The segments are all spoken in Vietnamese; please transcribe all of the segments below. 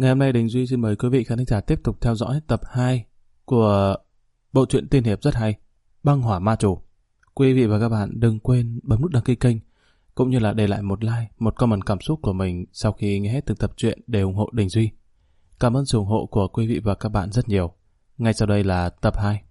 Ngày hôm nay Đình Duy xin mời quý vị khán giả tiếp tục theo dõi tập 2 của bộ truyện tiên hiệp rất hay Băng Hỏa Ma Chủ. Quý vị và các bạn đừng quên bấm nút đăng ký kênh cũng như là để lại một like, một comment cảm xúc của mình sau khi nghe hết từng tập truyện để ủng hộ Đình Duy. Cảm ơn sự ủng hộ của quý vị và các bạn rất nhiều. Ngay sau đây là tập 2.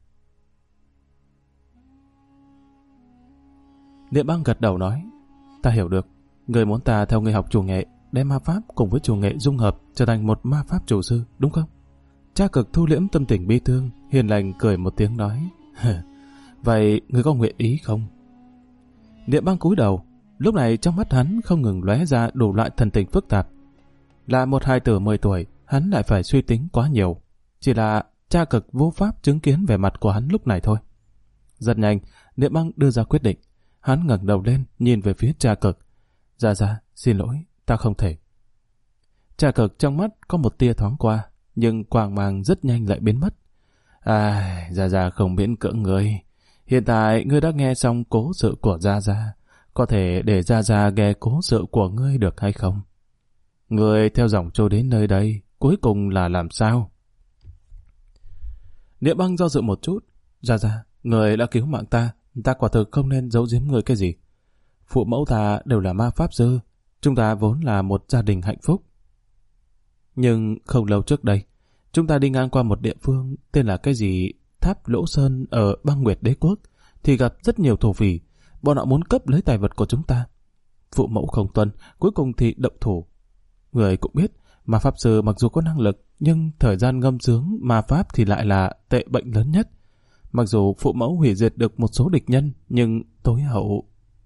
Niệm Băng gật đầu nói: Ta hiểu được, người muốn ta theo người học chủ nghệ, đem ma pháp cùng với chủ nghệ dung hợp trở thành một ma pháp chủ sư, đúng không? Cha Cực thu liễm tâm tình bi thương, hiền lành cười một tiếng nói: Vậy người có nguyện ý không? Niệm Băng cúi đầu, lúc này trong mắt hắn không ngừng lóe ra đủ loại thần tình phức tạp. Là một hài tử 10 tuổi, hắn lại phải suy tính quá nhiều. Chỉ là Cha Cực vô pháp chứng kiến vẻ mặt của hắn lúc này thôi. Rất nhanh, Niệm Băng đưa ra quyết định. Hắn ngẩng đầu lên, nhìn về phía Cha Cực. Dạ, xin lỗi, ta không thể. Cha Cực trong mắt có một tia thoáng qua, nhưng quang mang rất nhanh lại biến mất. Dạ không miễn cưỡng người. Hiện tại ngươi đã nghe xong cố sự của Gia, có thể để Gia nghe cố sự của ngươi được hay không? Ngươi theo dòng trôi đến nơi đây, cuối cùng là làm sao? Niệm Băng do dự một chút. Gia, người đã cứu mạng ta quả thực không nên giấu giếm người cái gì. Phụ mẫu ta đều là ma pháp sư, chúng ta vốn là một gia đình hạnh phúc. Nhưng không lâu trước đây, chúng ta đi ngang qua một địa phương tên là cái gì Tháp Lỗ Sơn ở Băng Nguyệt Đế Quốc, thì gặp rất nhiều thổ phỉ, bọn họ muốn cướp lấy tài vật của chúng ta. Phụ mẫu không tuân, cuối cùng thì động thủ. Người cũng biết, ma pháp sư mặc dù có năng lực, nhưng thời gian ngâm sướng ma pháp thì lại là tệ bệnh lớn nhất. Mặc dù phụ mẫu hủy diệt được một số địch nhân, nhưng tối hậu...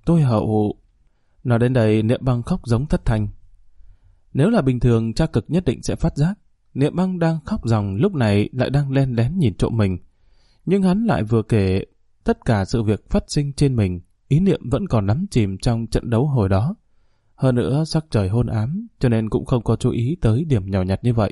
Nói đến đây, Niệm Băng khóc giống thất thanh. Nếu là bình thường, Cha Cực nhất định sẽ phát giác. Niệm Băng đang khóc ròng lúc này lại đang len lén nhìn trộm mình. Nhưng hắn lại vừa kể tất cả sự việc phát sinh trên mình, ý niệm vẫn còn đắm chìm trong trận đấu hồi đó. Hơn nữa, sắc trời hôn ám, cho nên cũng không có chú ý tới điểm nhỏ nhặt như vậy.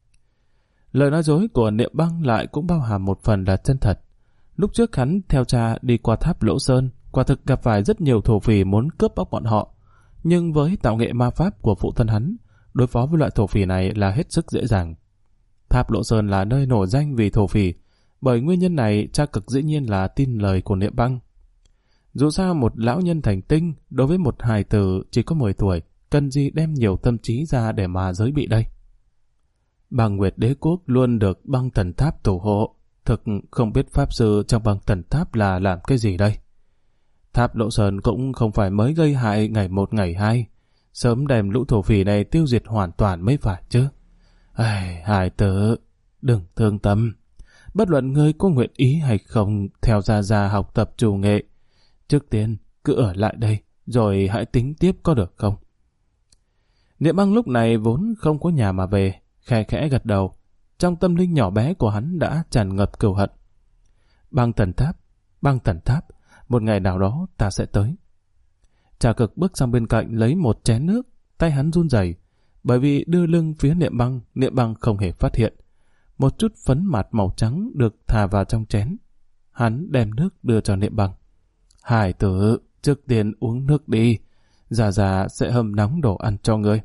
Lời nói dối của Niệm Băng lại cũng bao hàm một phần là chân thật. Lúc trước hắn theo cha đi qua Tháp Lỗ Sơn, quả thực gặp phải rất nhiều thổ phỉ muốn cướp bóc bọn họ. Nhưng với tạo nghệ ma pháp của phụ thân hắn, đối phó với loại thổ phỉ này là hết sức dễ dàng. Tháp Lỗ Sơn là nơi nổi danh vì thổ phỉ, bởi nguyên nhân này Cha Cực dĩ nhiên là tin lời của Niệm Băng. Dù sao một lão nhân thành tinh đối với một hài tử chỉ có 10 tuổi, cần gì đem nhiều tâm trí ra để mà giới bị đây. Băng Nguyệt Đế Quốc luôn được Băng Thần Tháp thủ hộ, thực không biết pháp sư trong Băng Thần Tháp là làm cái gì đây. Tháp Lỗ Sơn cũng không phải mới gây hại ngày một ngày hai, sớm đem lũ thổ phỉ này tiêu diệt hoàn toàn mới phải chứ. Hải tử, đừng thương tâm. Bất luận ngươi có nguyện ý hay không theo Gia học tập chủ nghệ, trước tiên cứ ở lại đây, rồi hãy tính tiếp có được không? Niệm Băng lúc này vốn không có nhà mà về, khẽ khẽ gật đầu. Trong tâm linh nhỏ bé của hắn đã tràn ngập cừu hận. Băng thần tháp, một ngày nào đó ta sẽ tới. Cha Cực bước sang bên cạnh lấy một chén nước, tay hắn run rẩy, bởi vì đưa lưng phía Niệm Băng không hề phát hiện. Một chút phấn mạt màu trắng được thả vào trong chén. Hắn đem nước đưa cho Niệm Băng. Hải tử, trước tiên uống nước đi, Gia sẽ hâm nóng đồ ăn cho ngươi.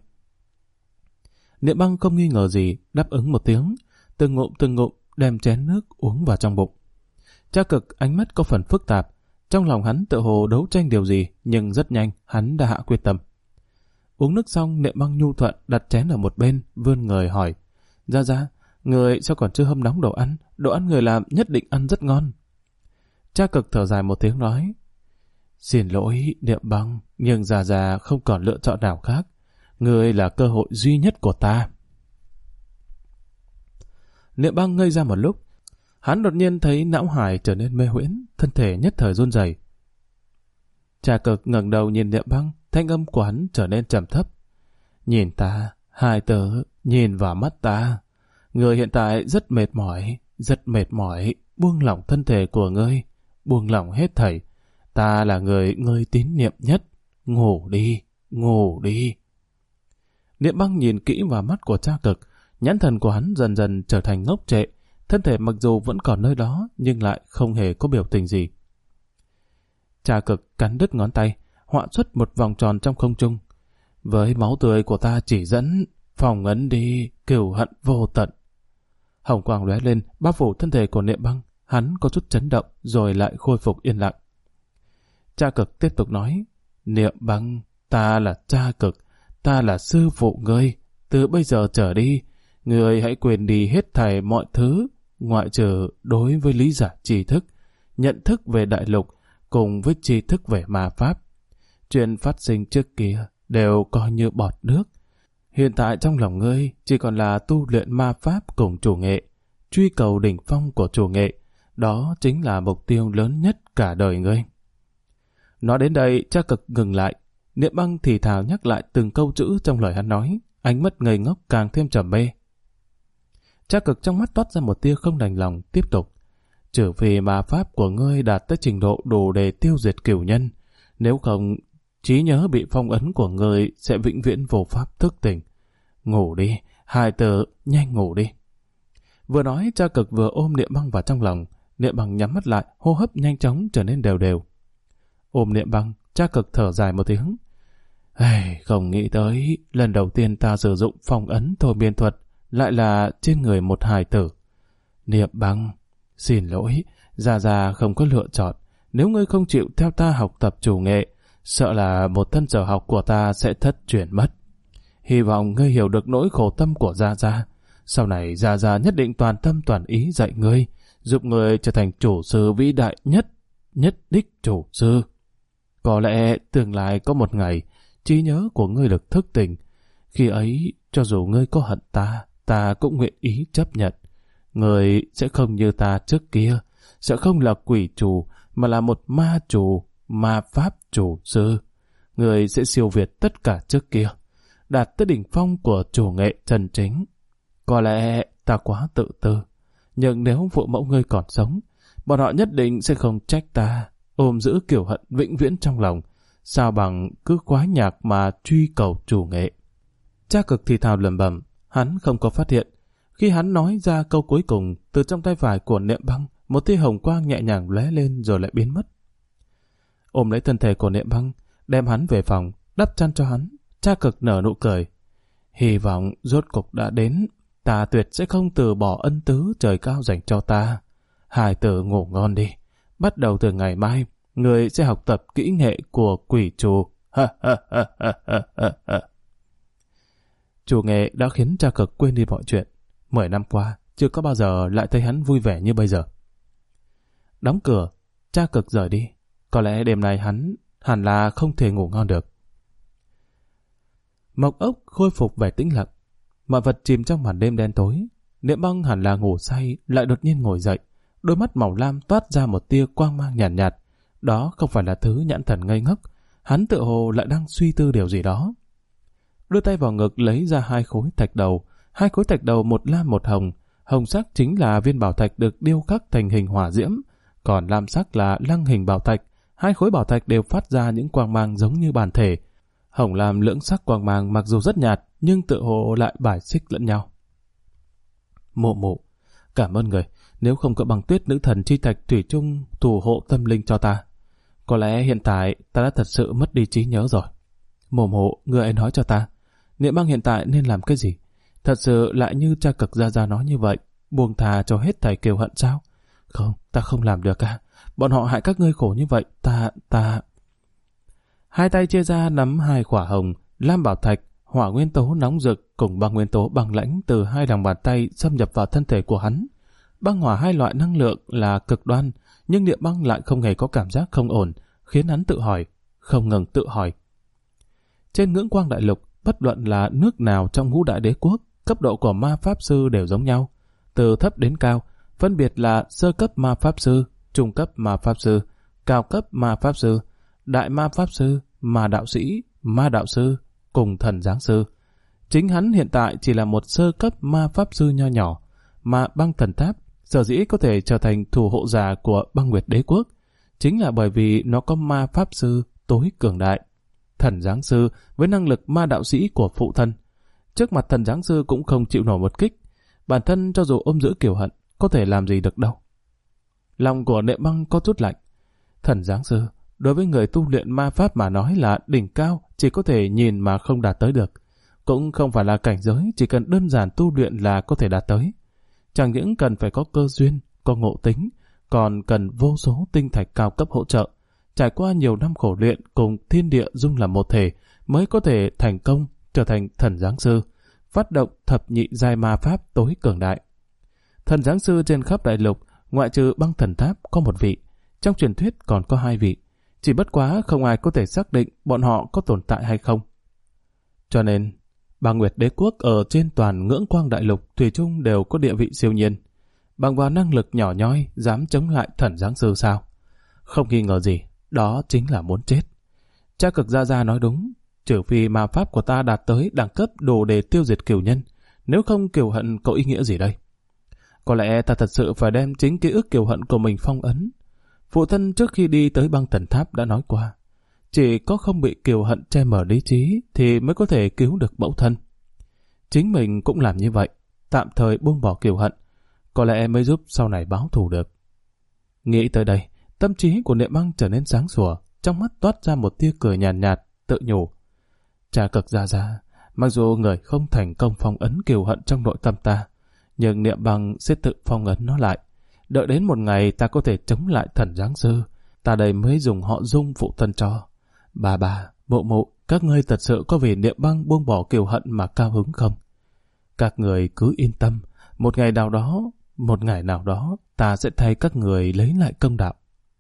Niệm Băng không nghi ngờ gì, đáp ứng một tiếng, từng ngụm đem chén nước uống vào trong bụng. Cha Cực ánh mắt có phần phức tạp, trong lòng hắn tự hồ đấu tranh điều gì, nhưng rất nhanh hắn đã hạ quyết tâm. Uống nước xong, Niệm Băng nhu thuận đặt chén ở một bên, vươn người hỏi: Gia, người sao còn chưa hâm nóng đồ ăn người làm nhất định ăn rất ngon. Cha Cực thở dài một tiếng nói: Xin lỗi Niệm Băng, nhưng Gia không còn lựa chọn nào khác. Người là cơ hội duy nhất của ta. Niệm Băng ngây ra một lúc, hắn đột nhiên thấy não hải trở nên mê huyễn, thân thể nhất thời run rẩy. Cha Cực ngẩng đầu nhìn Niệm Băng, thanh âm của hắn trở nên trầm thấp. Nhìn ta, hai tớ, nhìn vào mắt ta. Người hiện tại rất mệt mỏi, buông lỏng thân thể của ngươi, buông lỏng hết thảy. Ta là người ngươi tín niệm nhất, ngủ đi. Niệm Băng nhìn kỹ vào mắt của Cha Cực, nhãn thần của hắn dần dần trở thành ngốc trệ, thân thể mặc dù vẫn còn nơi đó nhưng lại không hề có biểu tình gì. Cha Cực cắn đứt ngón tay, họa xuất một vòng tròn trong không trung. Với máu tươi của ta chỉ dẫn, phòng ấn đi, cừu hận vô tận. Hồng quang lóe lên, bao phủ thân thể của Niệm Băng. Hắn có chút chấn động, rồi lại khôi phục yên lặng. Cha Cực tiếp tục nói, Niệm Băng, ta là Cha Cực, ta là sư phụ ngươi. Từ bây giờ trở đi, ngươi hãy quên đi hết thảy mọi thứ, ngoại trừ đối với lý giải tri thức, nhận thức về đại lục, cùng với tri thức về ma pháp. Chuyện phát sinh trước kia đều coi như bọt nước. Hiện tại trong lòng ngươi chỉ còn là tu luyện ma pháp cùng chủ nghệ, truy cầu đỉnh phong của chủ nghệ. Đó chính là mục tiêu lớn nhất cả đời ngươi. Nói đến đây, Cha Cực ngừng lại. Niệm Băng thì thào nhắc lại từng câu chữ trong lời hắn nói, ánh mắt ngây ngốc càng thêm trầm mê. Cha Cực trong mắt toát ra một tia không đành lòng, tiếp tục. Trừ vì ma pháp của ngươi đạt tới trình độ đủ để tiêu diệt cửu nhân, nếu không, trí nhớ bị phong ấn của ngươi sẽ vĩnh viễn vô pháp thức tỉnh. Ngủ đi, hài tử, nhanh ngủ đi. Vừa nói, Cha Cực vừa ôm Niệm Băng vào trong lòng. Niệm Băng nhắm mắt lại, hô hấp nhanh chóng trở nên đều đều. Ôm Niệm Băng, Cha Cực thở dài một tiếng. Không nghĩ tới, lần đầu tiên ta sử dụng phong ấn thôi miên thuật, lại là trên người một hài tử. Niệm Băng, xin lỗi, Gia không có lựa chọn. Nếu ngươi không chịu theo ta học tập chủ nghệ, sợ là một thân sở học của ta sẽ thất truyền mất. Hy vọng ngươi hiểu được nỗi khổ tâm của Gia. Sau này Gia nhất định toàn tâm toàn ý dạy ngươi, giúp ngươi trở thành chủ sư vĩ đại nhất đích chủ sư. Có lẽ tương lai có một ngày, trí nhớ của ngươi được thức tỉnh. Khi ấy, cho dù ngươi có hận ta cũng nguyện ý chấp nhận. Ngươi sẽ không như ta trước kia, sẽ không là quỷ chủ, mà là một ma chủ, ma pháp chủ sư. Ngươi sẽ siêu việt tất cả trước kia, đạt tới đỉnh phong của chủ nghệ chân chính. Có lẽ ta quá tự tư, nhưng nếu phụ mẫu ngươi còn sống, bọn họ nhất định sẽ không trách ta, ôm giữ kiểu hận vĩnh viễn trong lòng, sao bằng cứ quá nhạc mà truy cầu chủ nghệ. Cha Cực thì thào lẩm bẩm, hắn không có phát hiện. Khi hắn nói ra câu cuối cùng, từ trong tay phải của Niệm Băng, một tia hồng quang nhẹ nhàng lóe lên rồi lại biến mất. Ôm lấy thân thể của Niệm Băng, đem hắn về phòng, đắp chăn cho hắn. Cha Cực nở nụ cười. Hy vọng rốt cục đã đến, ta tuyệt sẽ không từ bỏ ân tứ trời cao dành cho ta. Hài tử ngủ ngon đi. Bắt đầu từ ngày mai, người sẽ học tập kỹ nghệ của quỷ chủ. Chủ nghệ đã khiến Cha Cực quên đi mọi chuyện. 10 năm qua, chưa có bao giờ lại thấy hắn vui vẻ như bây giờ. Đóng cửa, Cha Cực rời đi. Có lẽ đêm nay hắn hẳn là không thể ngủ ngon được. Mộc ốc khôi phục vẻ tĩnh lặng. Mọi vật chìm trong màn đêm đen tối. Niệm Băng hẳn là ngủ say, lại đột nhiên ngồi dậy. Đôi mắt màu lam toát ra một tia quang mang nhàn nhạt. Đó không phải là thứ nhãn thần ngây ngốc. Hắn tựa hồ lại đang suy tư điều gì đó. Đưa tay vào ngực lấy ra 2 khối thạch đầu. 2 khối thạch đầu, một lam một hồng. Hồng sắc chính là viên bảo thạch được điêu khắc thành hình hỏa diễm, còn lam sắc là lăng hình bảo thạch. 2 khối bảo thạch đều phát ra những quang mang giống như bản thể. Hồng lam lưỡng sắc quang mang mặc dù rất nhạt, nhưng tựa hồ lại bài xích lẫn nhau. Mụ, cảm ơn người. Nếu không có băng tuyết nữ thần chi thạch thủy chung thủ hộ tâm linh cho ta, có lẽ hiện tại ta đã thật sự mất đi trí nhớ rồi. Mụ, người ấy nói cho ta, Niệm Băng hiện tại nên làm cái gì? Thật sự lại như Cha Cực Gia nói như vậy, buông thà cho hết thảy kiều hận sao? Không, ta không làm được à? Bọn họ hại các ngươi khổ như vậy, ta... Hai tay chia ra nắm 2 quả hồng, lam bảo thạch, hỏa nguyên tố nóng rực cùng băng nguyên tố băng lãnh từ 2 lòng bàn tay xâm nhập vào thân thể của hắn. Băng hỏa 2 loại năng lượng là cực đoan, nhưng Niệm Băng lại không hề có cảm giác không ổn, khiến hắn tự hỏi, không ngừng tự hỏi. Trên ngưỡng quang đại lục, bất luận là nước nào trong ngũ đại đế quốc, cấp độ của ma pháp sư đều giống nhau. Từ thấp đến cao, phân biệt là sơ cấp ma pháp sư, trung cấp ma pháp sư, cao cấp ma pháp sư, đại ma pháp sư, ma đạo sĩ, ma đạo sư, cùng thần giáng sư. Chính hắn hiện tại chỉ là một sơ cấp ma pháp sư nho nhỏ, mà băng thần tháp sở dĩ có thể trở thành thủ hộ giả của băng nguyệt đế quốc, chính là bởi vì nó có ma pháp sư tối cường đại. Thần giáng sư với năng lực ma đạo sĩ của phụ thân, trước mặt thần giáng sư cũng không chịu nổi một kích. Bản thân cho dù ôm giữ kiều hận, có thể làm gì được đâu. Lòng của Niệm Băng có chút lạnh. Thần giáng sư đối với người tu luyện ma pháp mà nói là đỉnh cao, chỉ có thể nhìn mà không đạt tới được. cũng không phải là cảnh giới chỉ cần đơn giản tu luyện là có thể đạt tới. Chẳng những cần phải có cơ duyên, có ngộ tính, còn cần vô số tinh thạch cao cấp hỗ trợ. Trải qua nhiều năm khổ luyện cùng thiên địa dung làm một thể mới có thể thành công trở thành thần giáng sư, phát động thập nhị giai ma pháp tối cường đại. Thần giáng sư trên khắp đại lục, ngoại trừ Băng Thần Tháp có một vị, trong truyền thuyết còn có 2 vị, chỉ bất quá không ai có thể xác định bọn họ có tồn tại hay không. Cho nên, Băng Nguyệt Đế Quốc ở trên toàn ngưỡng quang đại lục thủy chung đều có địa vị siêu nhiên. Bằng vào năng lực nhỏ nhoi dám chống lại thần giáng sư sao? Không nghi ngờ gì, đó chính là muốn chết. Cha Cực Gia Gia nói đúng, trừ phi ma pháp của ta đạt tới đẳng cấp đủ để tiêu diệt cừu nhân, nếu không kiều hận có ý nghĩa gì đây? Có lẽ ta thật sự phải đem chính ký ức kiều hận của mình phong ấn. Phụ thân trước khi đi tới Băng Thần Tháp đã nói qua, chỉ có không bị kiều hận che mờ lý trí thì mới có thể cứu được mẫu thân. Chính mình cũng làm như vậy, tạm thời buông bỏ kiều hận, có lẽ mới giúp sau này báo thù được. Nghĩ tới đây, tâm trí của Niệm Băng trở nên sáng sủa, trong mắt toát ra một tia cười nhàn nhạt, tự nhủ. Cha Cực Gia Gia, mặc dù người không thành công phong ấn kiều hận trong nội tâm ta, nhưng Niệm Băng sẽ tự phong ấn nó lại. Đợi đến một ngày ta có thể chống lại thần giáng sư, ta đây mới dùng họ Dung phụ thân cho. Bà, mụ mụ, các ngươi thật sự có vì Niệm Băng buông bỏ kiều hận mà cao hứng không? Các người cứ yên tâm, một ngày nào đó, ta sẽ thay các người lấy lại công đạo.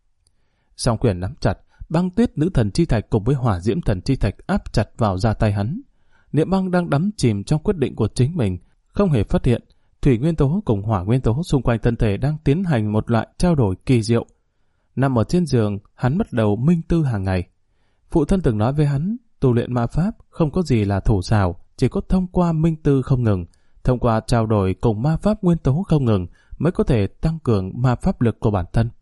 Song quyền nắm chặt, Băng Tuyết nữ thần chi thạch cùng với Hỏa Diễm thần chi thạch áp chặt vào da tay hắn. Niệm Băng đang đắm chìm trong quyết định của chính mình, không hề phát hiện thủy nguyên tố cùng hỏa nguyên tố xung quanh thân thể đang tiến hành một loại trao đổi kỳ diệu. Nằm ở trên giường, hắn bắt đầu minh tư hàng ngày. Phụ thân từng nói với hắn, tu luyện ma pháp không có gì là thủ xảo, chỉ có thông qua minh tư không ngừng, thông qua trao đổi cùng ma pháp nguyên tố không ngừng mới có thể tăng cường ma pháp lực của bản thân.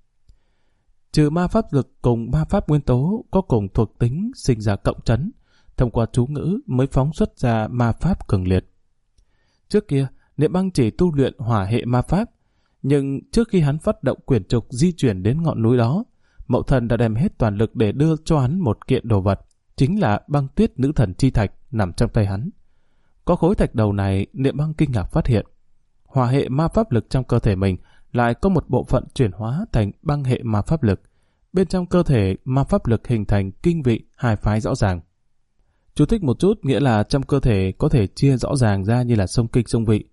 Trừ ma pháp lực cùng ma pháp nguyên tố có cùng thuộc tính sinh ra cộng trấn, thông qua chú ngữ mới phóng xuất ra ma pháp cường liệt. Trước kia, Niệm Băng chỉ tu luyện hỏa hệ ma pháp, nhưng trước khi hắn phát động quyển trục di chuyển đến ngọn núi đó, mẫu thần đã đem hết toàn lực để đưa cho hắn một kiện đồ vật, chính là Băng Tuyết nữ thần chi thạch nằm trong tay hắn. Có khối thạch đầu này, Niệm Băng kinh ngạc phát hiện, hỏa hệ ma pháp lực trong cơ thể mình lại có một bộ phận chuyển hóa thành băng hệ ma pháp lực. Bên trong cơ thể, ma pháp lực hình thành kinh vị hai phái rõ ràng. Chú thích một chút nghĩa là trong cơ thể có thể chia rõ ràng ra như là sông kinh sông vị.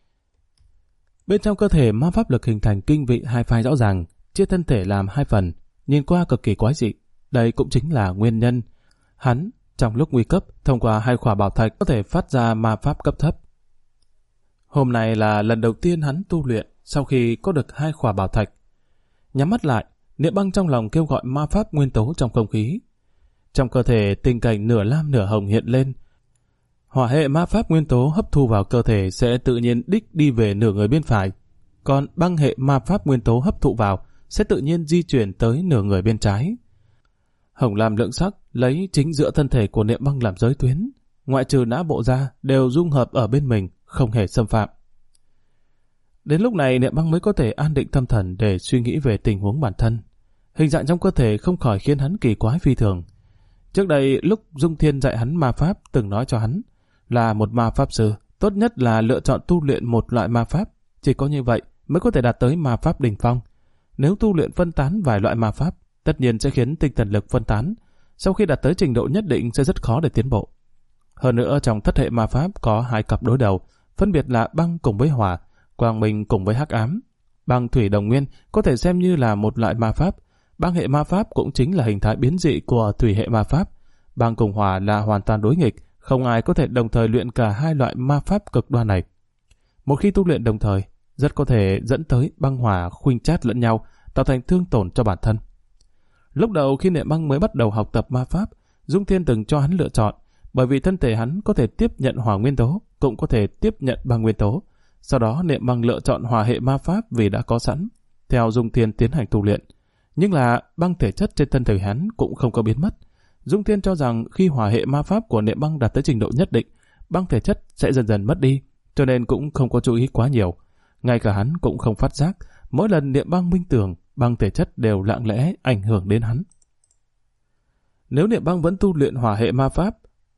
Bên trong cơ thể ma pháp lực hình thành kinh vị hai phái rõ ràng, chia thân thể làm 2 phần, nhìn qua cực kỳ quái dị. Đây cũng chính là nguyên nhân hắn trong lúc nguy cấp thông qua 2 khỏa bảo thạch có thể phát ra ma pháp cấp thấp. Hôm nay là lần đầu tiên hắn tu luyện sau khi có được 2 khỏa bảo thạch. Nhắm mắt lại, Niệm Băng trong lòng kêu gọi ma pháp nguyên tố trong không khí. Trong cơ thể tình cảnh nửa lam nửa hồng hiện lên. Hỏa hệ ma pháp nguyên tố hấp thu vào cơ thể sẽ tự nhiên đích đi về nửa người bên phải, còn băng hệ ma pháp nguyên tố hấp thụ vào sẽ tự nhiên di chuyển tới nửa người bên trái. Hồng lam lượng sắc lấy chính giữa thân thể của Niệm Băng làm giới tuyến, ngoại trừ não bộ ra đều dung hợp ở bên mình, không hề xâm phạm. Đến lúc này Niệm Băng mới có thể an định tâm thần để suy nghĩ về tình huống bản thân. Hình dạng trong cơ thể không khỏi khiến hắn kỳ quái phi thường. Trước đây lúc Dung Thiên dạy hắn ma pháp từng nói cho hắn là một ma pháp sư, tốt nhất là lựa chọn tu luyện một loại ma pháp, chỉ có như vậy mới có thể đạt tới ma pháp đỉnh phong. Nếu tu luyện phân tán vài loại ma pháp, tất nhiên sẽ khiến tinh thần lực phân tán, sau khi đạt tới trình độ nhất định sẽ rất khó để tiến bộ. Hơn nữa trong thất hệ ma pháp có 2 cặp đối đầu, phân biệt là băng cùng với hỏa, quang minh cùng với hắc ám. Băng thủy đồng nguyên có thể xem như là một loại ma pháp, băng hệ ma pháp cũng chính là hình thái biến dị của thủy hệ ma pháp. Băng cùng hỏa là hoàn toàn đối nghịch, không ai có thể đồng thời luyện cả 2 loại ma pháp cực đoan này. Một khi tu luyện đồng thời, rất có thể dẫn tới băng hỏa khuynh chát lẫn nhau, tạo thành thương tổn cho bản thân. Lúc đầu khi Niệm Băng mới bắt đầu học tập ma pháp, Dung Thiên từng cho hắn lựa chọn, bởi vì thân thể hắn có thể tiếp nhận hỏa nguyên tố, cũng có thể tiếp nhận băng nguyên tố. Sau đó Niệm Băng lựa chọn hỏa hệ ma pháp vì đã có sẵn, theo Dung Thiên tiến hành tu luyện. Nhưng là băng thể chất trên thân thể hắn cũng không có biến mất. Dung Thiên cho rằng khi hỏa hệ ma pháp của Niệm Băng đạt tới trình độ nhất định, băng thể chất sẽ dần dần mất đi, cho nên cũng không có chú ý quá nhiều. Ngay cả hắn cũng không phát giác, mỗi lần Niệm Băng minh tưởng, băng thể chất đều lặng lẽ ảnh hưởng đến hắn. Nếu Niệm Băng vẫn tu luyện hỏa hệ ma pháp,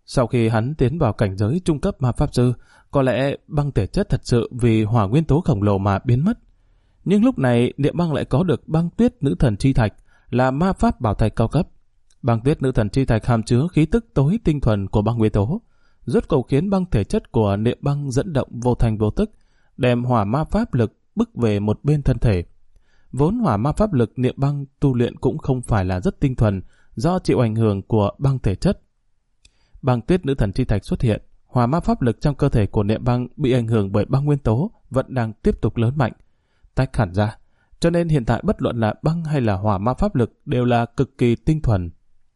Sau khi hắn tiến vào cảnh giới trung cấp ma pháp sư, có lẽ băng thể chất thật sự vì hỏa nguyên tố khổng lồ mà biến mất. Nhưng lúc này Niệm Băng lại có được băng tuyết nữ thần chi thạch, là ma pháp bảo thạch cao cấp. Băng tuyết nữ thần chi thạch hàm chứa khí tức tối tinh thuần của băng nguyên tố, rốt cuộc khiến băng thể chất của Niệm Băng dẫn động vô thành vô tức, đem hỏa ma pháp lực bức về một bên thân thể. Vốn hỏa ma pháp lực Niệm Băng tu luyện cũng không phải là rất tinh thuần, do chịu ảnh hưởng của băng thể chất. Băng tuyết nữ thần chi thạch xuất hiện, hỏa ma pháp lực trong cơ thể của Niệm Băng bị ảnh hưởng bởi băng nguyên tố vẫn đang tiếp tục lớn mạnh, tách hẳn ra. Cho nên hiện tại bất luận là băng hay là hỏa ma pháp lực đều là cực kỳ tinh thuần.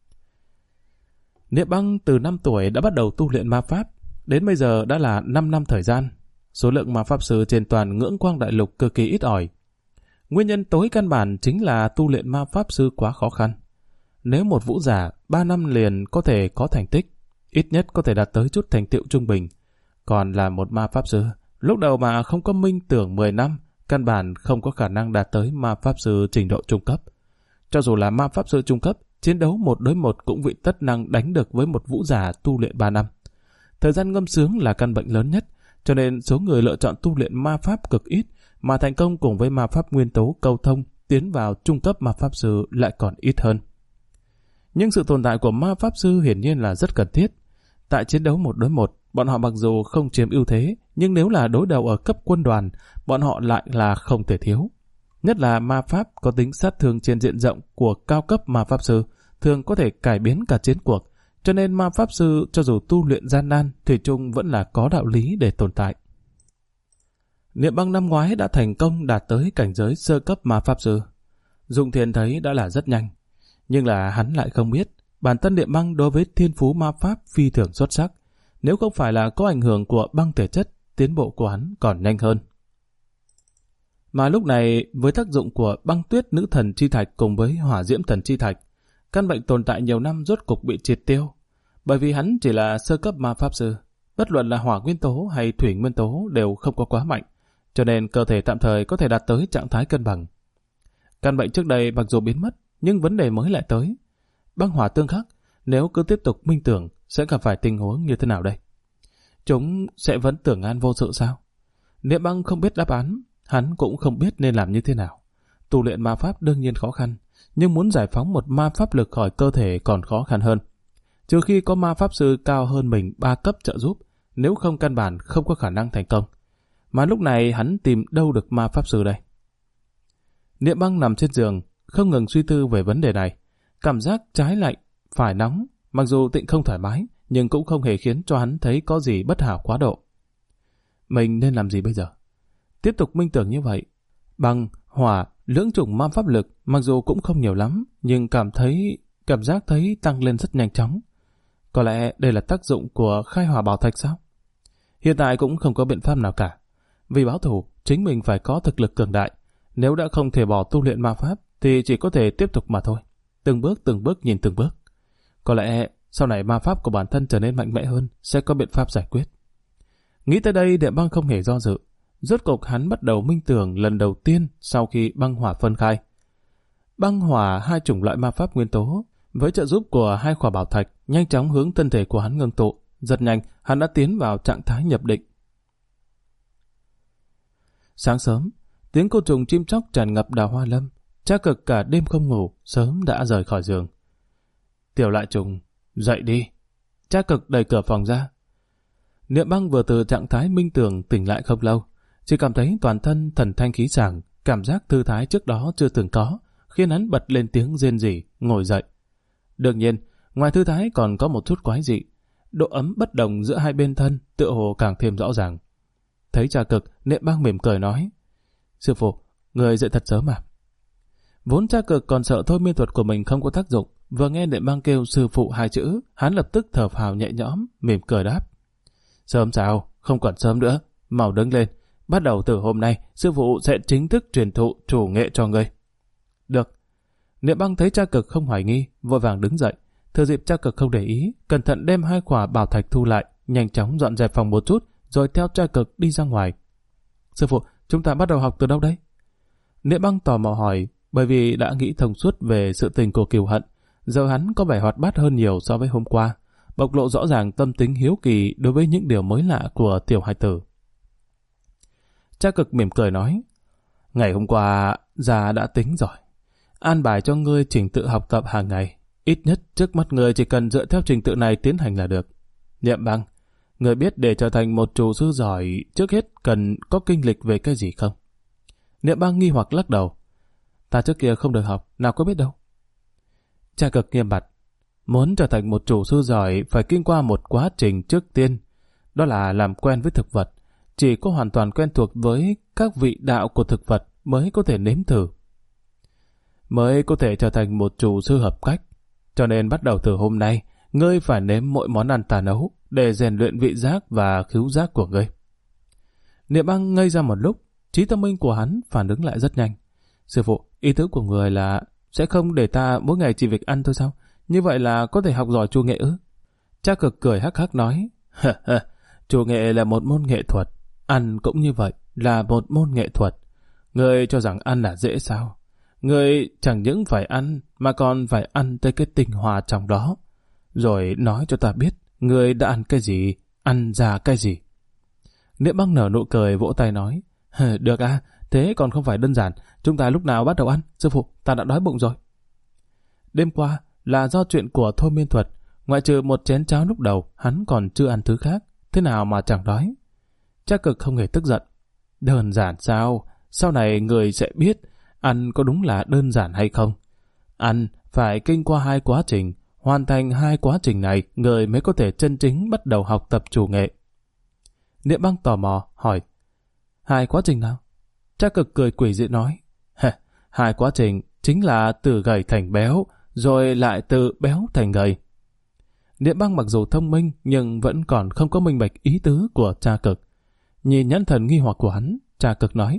Niệm Băng từ 5 tuổi đã bắt đầu tu luyện ma pháp, đến bây giờ đã là 5 năm thời gian. Số lượng ma pháp sư trên toàn Ngưỡng Quang Đại Lục cực kỳ ít ỏi. Nguyên nhân tối căn bản chính là tu luyện ma pháp sư quá khó khăn. Nếu một vũ giả 3 năm liền có thể có thành tích, ít nhất có thể đạt tới chút thành tựu trung bình. Còn là một ma pháp sư, lúc đầu mà không có minh tưởng 10 năm, căn bản không có khả năng đạt tới ma pháp sư trình độ trung cấp. Cho dù là ma pháp sư trung cấp, chiến đấu 1 đối 1 cũng vị tất năng đánh được với một vũ giả tu luyện 3 năm. Thời gian ngâm sướng là căn bệnh lớn nhất, cho nên số người lựa chọn tu luyện ma pháp cực ít, mà thành công cùng với ma pháp nguyên tố câu thông tiến vào trung cấp ma pháp sư lại còn ít hơn. Nhưng sự tồn tại của ma pháp sư hiển nhiên là rất cần thiết. Tại chiến đấu 1 đối 1, bọn họ mặc dù không chiếm ưu thế, nhưng nếu là đối đầu ở cấp quân đoàn, bọn họ lại là không thể thiếu. Nhất là ma pháp có tính sát thương trên diện rộng của cao cấp ma pháp sư, thường có thể cải biến cả chiến cuộc, cho nên ma pháp sư cho dù tu luyện gian nan, thủy chung vẫn là có đạo lý để tồn tại. Niệm Băng năm ngoái đã thành công đạt tới cảnh giới sơ cấp ma pháp sư. Dụng Thiền thấy đã là rất nhanh, nhưng là hắn lại không biết bản thân Niệm Băng đối với thiên phú ma pháp phi thường xuất sắc. Nếu không phải là có ảnh hưởng của băng thể chất, tiến bộ của hắn còn nhanh hơn. Mà lúc này, với tác dụng của băng tuyết nữ thần chi thạch cùng với hỏa diễm thần chi thạch, căn bệnh tồn tại nhiều năm rốt cục bị triệt tiêu. Bởi vì hắn chỉ là sơ cấp ma pháp sư, bất luận là hỏa nguyên tố hay thủy nguyên tố đều không có quá mạnh, cho nên cơ thể tạm thời có thể đạt tới trạng thái cân bằng. Căn bệnh trước đây mặc dù biến mất, nhưng vấn đề mới lại tới. Băng hỏa tương khắc, nếu cứ tiếp tục minh tưởng, sẽ gặp phải tình huống như thế nào đây? Chúng sẽ vẫn tưởng an vô sự sao? Niệm Băng không biết đáp án, hắn cũng không biết nên làm như thế nào. Tu luyện ma pháp đương nhiên khó khăn, nhưng muốn giải phóng một ma pháp lực khỏi cơ thể còn khó khăn hơn. Trừ khi có ma pháp sư cao hơn mình 3 cấp trợ giúp, nếu không căn bản không có khả năng thành công. Mà lúc này hắn tìm đâu được ma pháp sư đây? Niệm Băng nằm trên giường, không ngừng suy tư về vấn đề này. Cảm giác trái lạnh, phải nóng, mặc dù tịnh không thoải mái, nhưng cũng không hề khiến cho hắn thấy có gì bất hảo quá độ. Mình nên làm gì bây giờ? Tiếp tục minh tưởng như vậy, băng, hỏa, lưỡng chủng ma pháp lực mặc dù cũng không nhiều lắm, nhưng cảm giác thấy tăng lên rất nhanh chóng. Có lẽ đây là tác dụng của khai hỏa bảo thạch sao? Hiện tại cũng không có biện pháp nào cả. Vì báo thù, chính mình phải có thực lực cường đại. Nếu đã không thể bỏ tu luyện ma pháp, thì chỉ có thể tiếp tục mà thôi. Từng bước nhìn từng bước. Có lẽ sau này ma pháp của bản thân trở nên mạnh mẽ hơn, sẽ có biện pháp giải quyết. Nghĩ tới đây, Niệm Băng không hề do dự. Rốt cục hắn bắt đầu minh tưởng lần đầu tiên sau khi băng hỏa phân khai. Băng hỏa, hai chủng loại ma pháp nguyên tố, với trợ giúp của hai khỏa bảo thạch, nhanh chóng hướng thân thể của hắn ngưng tụ. Rất nhanh, hắn đã tiến vào trạng thái nhập định. Sáng sớm, tiếng côn trùng chim chóc tràn ngập đào hoa lâm. Cha Cực cả đêm không ngủ, sớm đã rời khỏi giường. Tiểu Lại Trùng, dậy đi. Cha Cực đẩy cửa phòng ra. Niệm Băng vừa từ trạng thái minh tưởng tỉnh lại không lâu, chỉ cảm thấy toàn thân thần thanh khí sảng, cảm giác thư thái trước đó chưa từng có, khiến hắn bật lên tiếng rên rỉ, ngồi dậy. Đương nhiên, ngoài thư thái còn có một chút quái dị, độ ấm bất đồng giữa hai bên thân tựa hồ càng thêm rõ ràng. Thấy Cha Cực, Niệm Băng mỉm cười nói: Sư phụ, người dậy thật sớm à? Vốn Cha Cực còn sợ thôi miên thuật của mình không có tác dụng, vừa nghe Niệm Băng kêu sư phụ hai chữ, hắn lập tức thở phào nhẹ nhõm, mỉm cười đáp: Sớm sao, không còn sớm nữa, mau đứng lên. Bắt đầu từ hôm nay, sư phụ sẽ chính thức truyền thụ chủ nghệ cho ngươi. Được. Niệm Băng thấy Cha Cực không hoài nghi, vội vàng đứng dậy. Thừa dịp Cha Cực không để ý, cẩn thận đem hai quả bảo thạch thu lại, nhanh chóng dọn dẹp phòng một chút, rồi theo Cha Cực đi ra ngoài. Sư phụ, chúng ta bắt đầu học từ đâu đây? Niệm Băng tò mò hỏi, bởi vì đã nghĩ thông suốt về sự tình của Kiều Hận. Giờ hắn có vẻ hoạt bát hơn nhiều so với hôm qua. bộc lộ rõ ràng tâm tính hiếu kỳ đối với những điều mới lạ của tiểu hài tử. Cha Cực mỉm cười nói, ngày hôm qua già đã tính rồi, an bài cho ngươi trình tự học tập hàng ngày, ít nhất trước mắt ngươi chỉ cần dựa theo trình tự này tiến hành là được. Niệm Băng, ngươi biết để trở thành một trù sư giỏi trước hết cần có kinh lịch về cái gì không? Niệm Băng nghi hoặc lắc đầu, ta trước kia không được học, nào có biết đâu. Cha Cực nghiêm mặt, muốn trở thành một trù sư giỏi phải kinh qua một quá trình trước tiên, đó là làm quen với thực vật. Chỉ có hoàn toàn quen thuộc với các vị đạo của thực vật mới có thể nếm thử, mới có thể trở thành một trù sư hợp cách. Cho nên bắt đầu từ hôm nay, ngươi phải nếm mỗi món ăn ta nấu để rèn luyện vị giác và khứu giác của ngươi. Niệm Băng ngây ra một lúc, trí thông minh của hắn phản ứng lại rất nhanh. Sư phụ, ý tứ của người là sẽ không để ta mỗi ngày chỉ việc ăn thôi sao? Như vậy là có thể học giỏi trù nghệ ư? Cha Cực cười hắc hắc nói, trù nghệ là một môn nghệ thuật, ăn cũng như vậy, là một môn nghệ thuật. Ngươi cho rằng ăn là dễ sao? Ngươi chẳng những phải ăn, mà còn phải ăn tới cái tinh hoa trong đó. Rồi nói cho ta biết, ngươi đã ăn cái gì, ăn ra cái gì. Niệm Băng nở nụ cười vỗ tay nói, được à, thế còn không phải đơn giản, chúng ta lúc nào bắt đầu ăn? Sư phụ, ta đã đói bụng rồi. Đêm qua là do chuyện của thôi miên thuật, ngoại trừ một chén cháo lúc đầu, hắn còn chưa ăn thứ khác, thế nào mà chẳng đói. Cha Cực không hề tức giận. Đơn giản sao? Sau này người sẽ biết ăn có đúng là đơn giản hay không. Ăn phải kinh qua 2 quá trình, hoàn thành 2 quá trình này, người mới có thể chân chính bắt đầu học tập trù nghệ. Niệm Băng tò mò hỏi, 2 quá trình nào? Cha Cực cười quỷ dị nói, 2 quá trình chính là từ gầy thành béo, rồi lại từ béo thành gầy. Niệm Băng mặc dù thông minh nhưng vẫn còn không có minh bạch ý tứ của cha Cực. Nhìn nhãn thần nghi hoặc của hắn, cha Cực nói,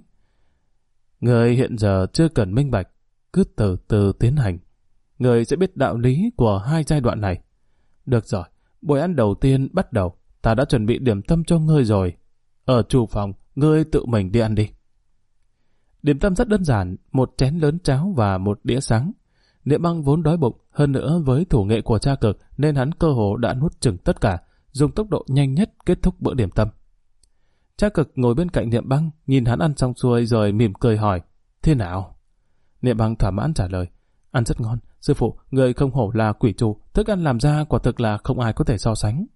người hiện giờ chưa cần minh bạch, cứ từ từ tiến hành. Người sẽ biết đạo lý của 2 giai đoạn này. Được rồi, buổi ăn đầu tiên bắt đầu, ta đã chuẩn bị điểm tâm cho ngươi rồi. Ở chủ phòng, ngươi tự mình đi ăn đi. Điểm tâm rất đơn giản, một chén lớn cháo và một đĩa sáng. Niệm Băng vốn đói bụng, hơn nữa với thủ nghệ của cha Cực nên hắn cơ hồ đã nuốt chửng tất cả, dùng tốc độ nhanh nhất kết thúc bữa điểm tâm. Cha Cực ngồi bên cạnh Niệm Băng, nhìn hắn ăn xong xuôi rồi mỉm cười hỏi, thế nào? Niệm Băng thỏa mãn trả lời, ăn rất ngon, sư phụ, người không hổ là quỷ trù, thức ăn làm ra quả thực là không ai có thể so sánh.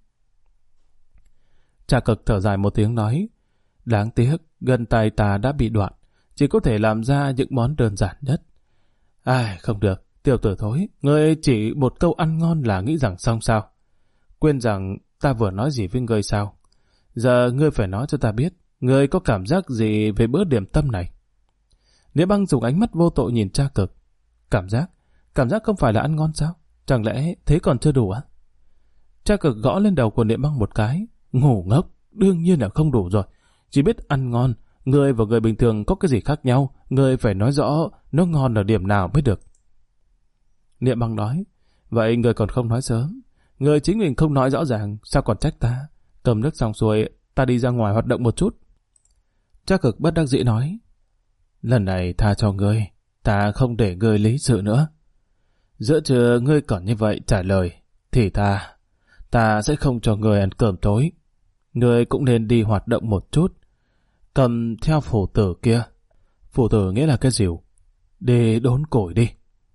Cha Cực thở dài một tiếng nói, đáng tiếc, gân tay ta đã bị đoạn, chỉ có thể làm ra những món đơn giản nhất. Ai, không được, tiểu tử thối, ngươi chỉ một câu ăn ngon là nghĩ rằng xong sao? Quên rằng ta vừa nói gì với ngươi sao? Giờ ngươi phải nói cho ta biết, ngươi có cảm giác gì về bữa điểm tâm này? Niệm Băng dùng ánh mắt vô tội nhìn cha Cực. Cảm giác không phải là ăn ngon sao? Chẳng lẽ thế còn chưa đủ á? Cha Cực gõ lên đầu của Niệm Băng một cái. Ngủ ngốc, đương nhiên là không đủ rồi. Chỉ biết ăn ngon, ngươi và người bình thường có cái gì khác nhau, ngươi phải nói rõ nó ngon ở điểm nào mới được. Niệm Băng nói, vậy ngươi còn không nói sớm. Ngươi chính mình không nói rõ ràng, sao còn trách ta? Cầm nước xong xuôi, ta đi ra ngoài hoạt động một chút. Cha Cực bất đắc dĩ nói, lần này tha cho ngươi, ta không để ngươi lý sự nữa. Giữa trưa ngươi còn như vậy trả lời, thì ta sẽ không cho ngươi ăn cơm tối. Ngươi cũng nên đi hoạt động một chút. Cầm theo phủ tử kia. Phủ tử nghĩa là cái rìu. Đi đốn củi đi.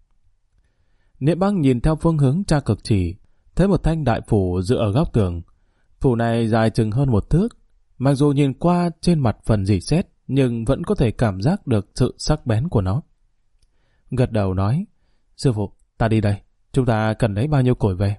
Niệm Băng nhìn theo phương hướng cha Cực chỉ, thấy một thanh đại phủ dựa ở góc tường. Phủ này dài chừng hơn 1 thước. Mặc dù nhìn qua trên mặt phần rỉ sét, nhưng vẫn có thể cảm giác được sự sắc bén của nó. Gật đầu nói, sư phụ, ta đi đây, chúng ta cần lấy bao nhiêu củi về?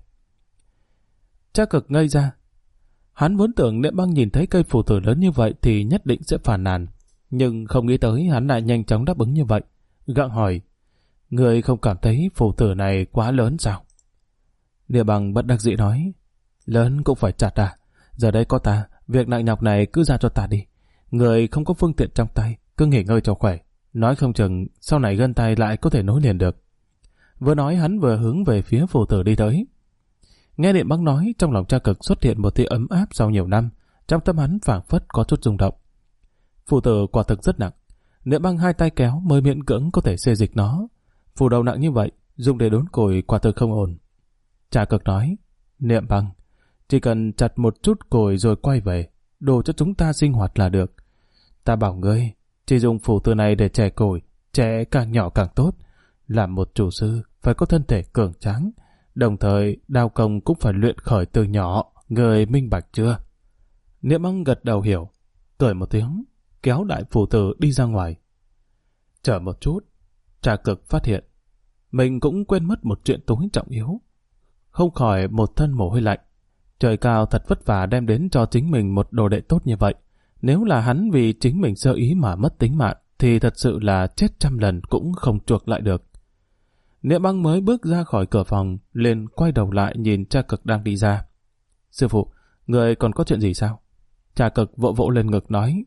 Cha Cực ngây ra. Hắn vốn tưởng Niệm Băng nhìn thấy cây phủ tử lớn như vậy thì nhất định sẽ phàn nàn, nhưng không nghĩ tới hắn lại nhanh chóng đáp ứng như vậy. Gặng hỏi, người không cảm thấy phủ tử này quá lớn sao? Niệm Băng bất đắc dĩ nói, lớn cũng phải chặt à? Giờ đây có ta, việc nặng nhọc này cứ ra cho ta đi. Người không có phương tiện trong tay, cứ nghỉ ngơi cho khỏe. Nói không chừng sau này gân tay lại có thể nối liền được. Vừa nói hắn vừa hướng về phía phủ tử đi tới. Nghe Niệm Băng nói, trong lòng cha Cực xuất hiện một tia ấm áp sau nhiều năm, trong tâm hắn phảng phất có chút rung động. Phủ tử quả thực rất nặng, Niệm Băng 2 tay kéo mới miễn cưỡng có thể xê dịch nó. Phủ đầu nặng như vậy, dùng để đốn củi quả thực không ổn. Cha Cực nói, Niệm Băng, Chỉ cần chặt một chút cồi rồi quay về, đồ cho chúng ta sinh hoạt là được. Ta bảo ngươi, chỉ dùng phủ từ này để chẻ cồi, chẻ càng nhỏ càng tốt. Làm một chủ sư phải có thân thể cường tráng, đồng thời đao công cũng phải luyện khởi từ nhỏ, người minh bạch chưa? Niệm Băng gật đầu hiểu, cười một tiếng, kéo đại phủ tử đi ra ngoài. Chờ một chút, Trà Cực phát hiện mình cũng quên mất một chuyện tối trọng yếu, không khỏi một thân mồ hôi lạnh. Trời cao thật vất vả đem đến cho chính mình một đồ đệ tốt như vậy. Nếu là hắn vì chính mình sơ ý mà mất tính mạng, thì thật sự là chết trăm lần cũng không chuộc lại được. Niệm Băng mới bước ra khỏi cửa phòng, liền quay đầu lại nhìn Trà Cực đang đi ra. Sư phụ, người còn có chuyện gì sao? Trà Cực vỗ vỗ lên ngực nói,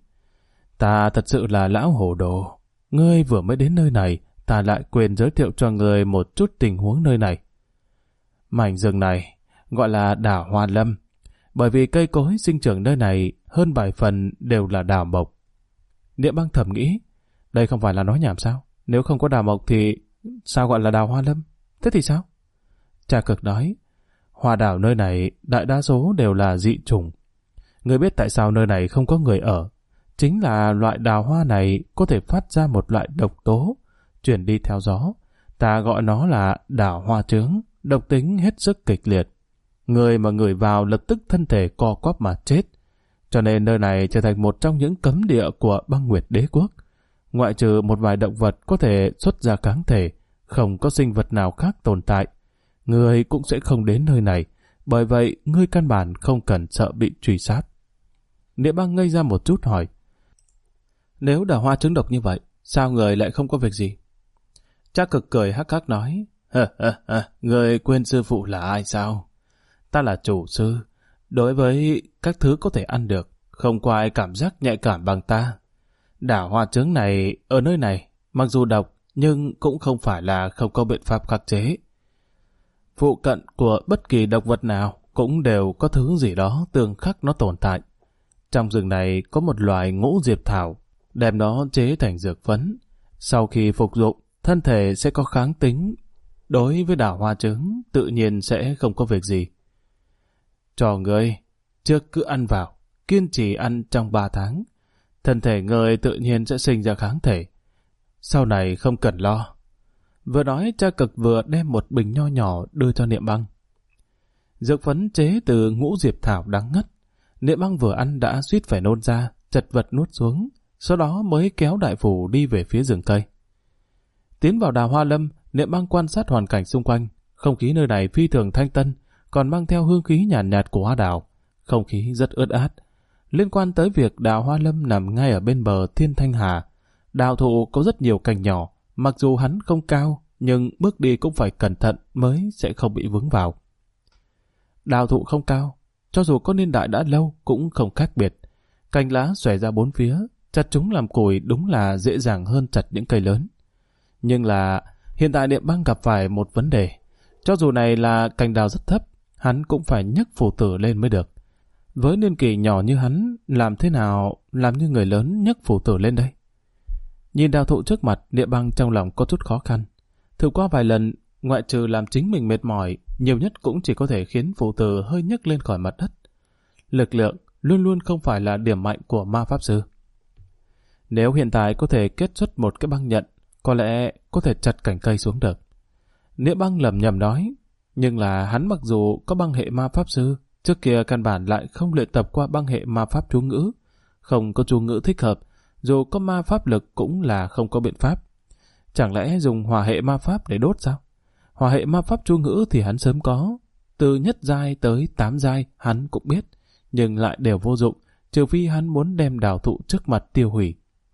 ta thật sự là lão hồ đồ. Ngươi vừa mới đến nơi này, ta lại quên giới thiệu cho người một chút tình huống nơi này. Mảnh rừng này gọi là đảo Hoa Lâm, bởi vì cây cối sinh trưởng nơi này hơn 7 phần đều là đào mộc. Niệm Băng thầm nghĩ, đây không phải là nói nhảm sao? Nếu không có đào mộc thì sao gọi là đào Hoa Lâm? Thế thì sao? Trà Cực nói, hoa đào nơi này đại đa số đều là dị chủng. Người biết tại sao nơi này không có người ở? Chính là loại đào hoa này có thể phát ra một loại độc tố, chuyển đi theo gió. Ta gọi nó là đào hoa chướng, độc tính hết sức kịch liệt. Người mà ngửi vào lập tức thân thể co quắp mà chết. Cho nên nơi này trở thành một trong những cấm địa của Băng Nguyệt Đế Quốc. Ngoại trừ một vài động vật có thể xuất ra kháng thể, không có sinh vật nào khác tồn tại. Người cũng sẽ không đến nơi này, bởi vậy ngươi căn bản không cần sợ bị truy sát. Niệm Băng ngây ra một chút hỏi, nếu đào hoa trứng độc như vậy, sao người lại không có việc gì? Trà Cực cười hắc hắc nói, người quên sư phụ là ai sao? Ta là chủ sư, đối với các thứ có thể ăn được, không có ai cảm giác nhạy cảm bằng ta. Đảo hoa trứng này ở nơi này, mặc dù độc, nhưng cũng không phải là không có biện pháp khắc chế. Phụ cận của bất kỳ độc vật nào cũng đều có thứ gì đó tương khắc nó tồn tại. Trong rừng này có một loài ngũ diệp thảo, đem nó chế thành dược phấn. Sau khi phục dụng, thân thể sẽ có kháng tính. Đối với đảo hoa trứng, tự nhiên sẽ không có việc gì. Cho ngươi, trước cứ ăn vào, kiên trì ăn trong 3 tháng. Thân thể ngươi tự nhiên sẽ sinh ra kháng thể. Sau này không cần lo. Vừa nói, Trà Cực vừa đem một bình nho nhỏ đưa cho Niệm Băng. Dược phấn chế từ ngũ diệp thảo đắng ngất. Niệm Băng vừa ăn đã suýt phải nôn ra, chật vật nuốt xuống, sau đó mới kéo đại phủ đi về phía rừng cây. Tiến vào đào Hoa Lâm, Niệm Băng quan sát hoàn cảnh xung quanh. Không khí nơi này phi thường thanh tân, còn mang theo hương khí nhàn nhạt của hoa đào. Không khí rất ướt át. Liên quan tới việc đào Hoa Lâm nằm ngay ở bên bờ Thiên Thanh Hà, đào thụ có rất nhiều cành nhỏ, mặc dù hắn không cao, nhưng bước đi cũng phải cẩn thận mới sẽ không bị vướng vào. Đào thụ không cao, cho dù có niên đại đã lâu cũng không khác biệt. Cành lá xòe ra bốn phía, chặt chúng làm củi đúng là dễ dàng hơn chặt những cây lớn. Nhưng là hiện tại Niệm Băng gặp phải một vấn đề. Cho dù này là cành đào rất thấp, hắn cũng phải nhấc phủ tử lên mới được. Với niên kỷ nhỏ như hắn, làm thế nào làm như người lớn nhấc phủ tử lên đây? Nhìn đào thụ trước mặt, Niệm Băng trong lòng có chút khó khăn. Thử qua vài lần, ngoại trừ làm chính mình mệt mỏi, nhiều nhất cũng chỉ có thể khiến phủ tử hơi nhấc lên khỏi mặt đất. Lực lượng luôn luôn không phải là điểm mạnh của ma pháp sư. Nếu hiện tại có thể kết xuất một cái băng nhận, có lẽ có thể chặt cành cây xuống được. Niệm Băng lẩm nhẩm nói, nhưng là hắn mặc dù có băng hệ ma pháp sư, trước kia căn bản lại không luyện tập qua băng hệ ma pháp chú ngữ, không có chú ngữ thích hợp, dù có ma pháp lực cũng là không có biện pháp. Chẳng lẽ dùng hỏa hệ ma pháp để đốt sao? Hỏa hệ ma pháp chú ngữ thì hắn sớm có, từ nhất giai tới 8 giai hắn cũng biết, nhưng lại đều vô dụng, trừ phi hắn muốn đem đào thụ trước mặt tiêu hủy.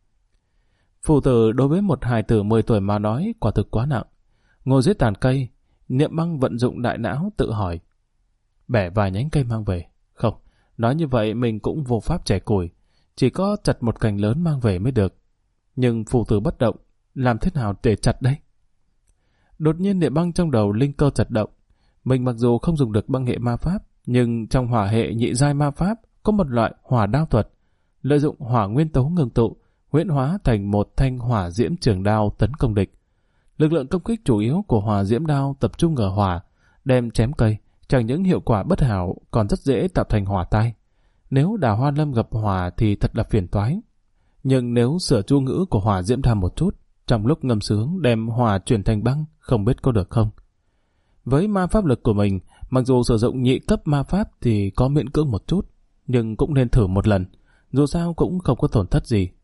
Phụ tử đối với một hài tử 10 tuổi mà nói quả thực quá nặng. Ngồi dưới tàn cây, Niệm Băng vận dụng đại não tự hỏi, bẻ vài nhánh cây mang về. Không, nói như vậy mình cũng vô pháp chẻ củi, chỉ có chặt một cành lớn mang về mới được. Nhưng phụ tử bất động, làm thế nào để chặt đây? Đột nhiên Niệm Băng trong đầu linh cơ chật động. Mình mặc dù không dùng được băng hệ ma pháp, nhưng trong hỏa hệ nhị giai ma pháp có một loại hỏa đao thuật, lợi dụng hỏa nguyên tố ngưng tụ, huyễn hóa thành một thanh hỏa diễm trường đao tấn công địch. Lực lượng công kích chủ yếu của hỏa diễm đao tập trung ở hỏa, đem chém cây, Chẳng những hiệu quả bất hảo còn rất dễ tạo thành hỏa tai. Nếu Đào Hoa Lâm gặp hỏa thì thật là phiền toái. Nhưng nếu sửa chu ngữ của hỏa diễm đao một chút, trong lúc ngâm sướng đem hỏa chuyển thành băng, không biết có được không? Với ma pháp lực của mình, mặc dù sử dụng nhị cấp ma pháp thì có miễn cưỡng một chút, nhưng cũng nên thử một lần, dù sao cũng không có tổn thất gì.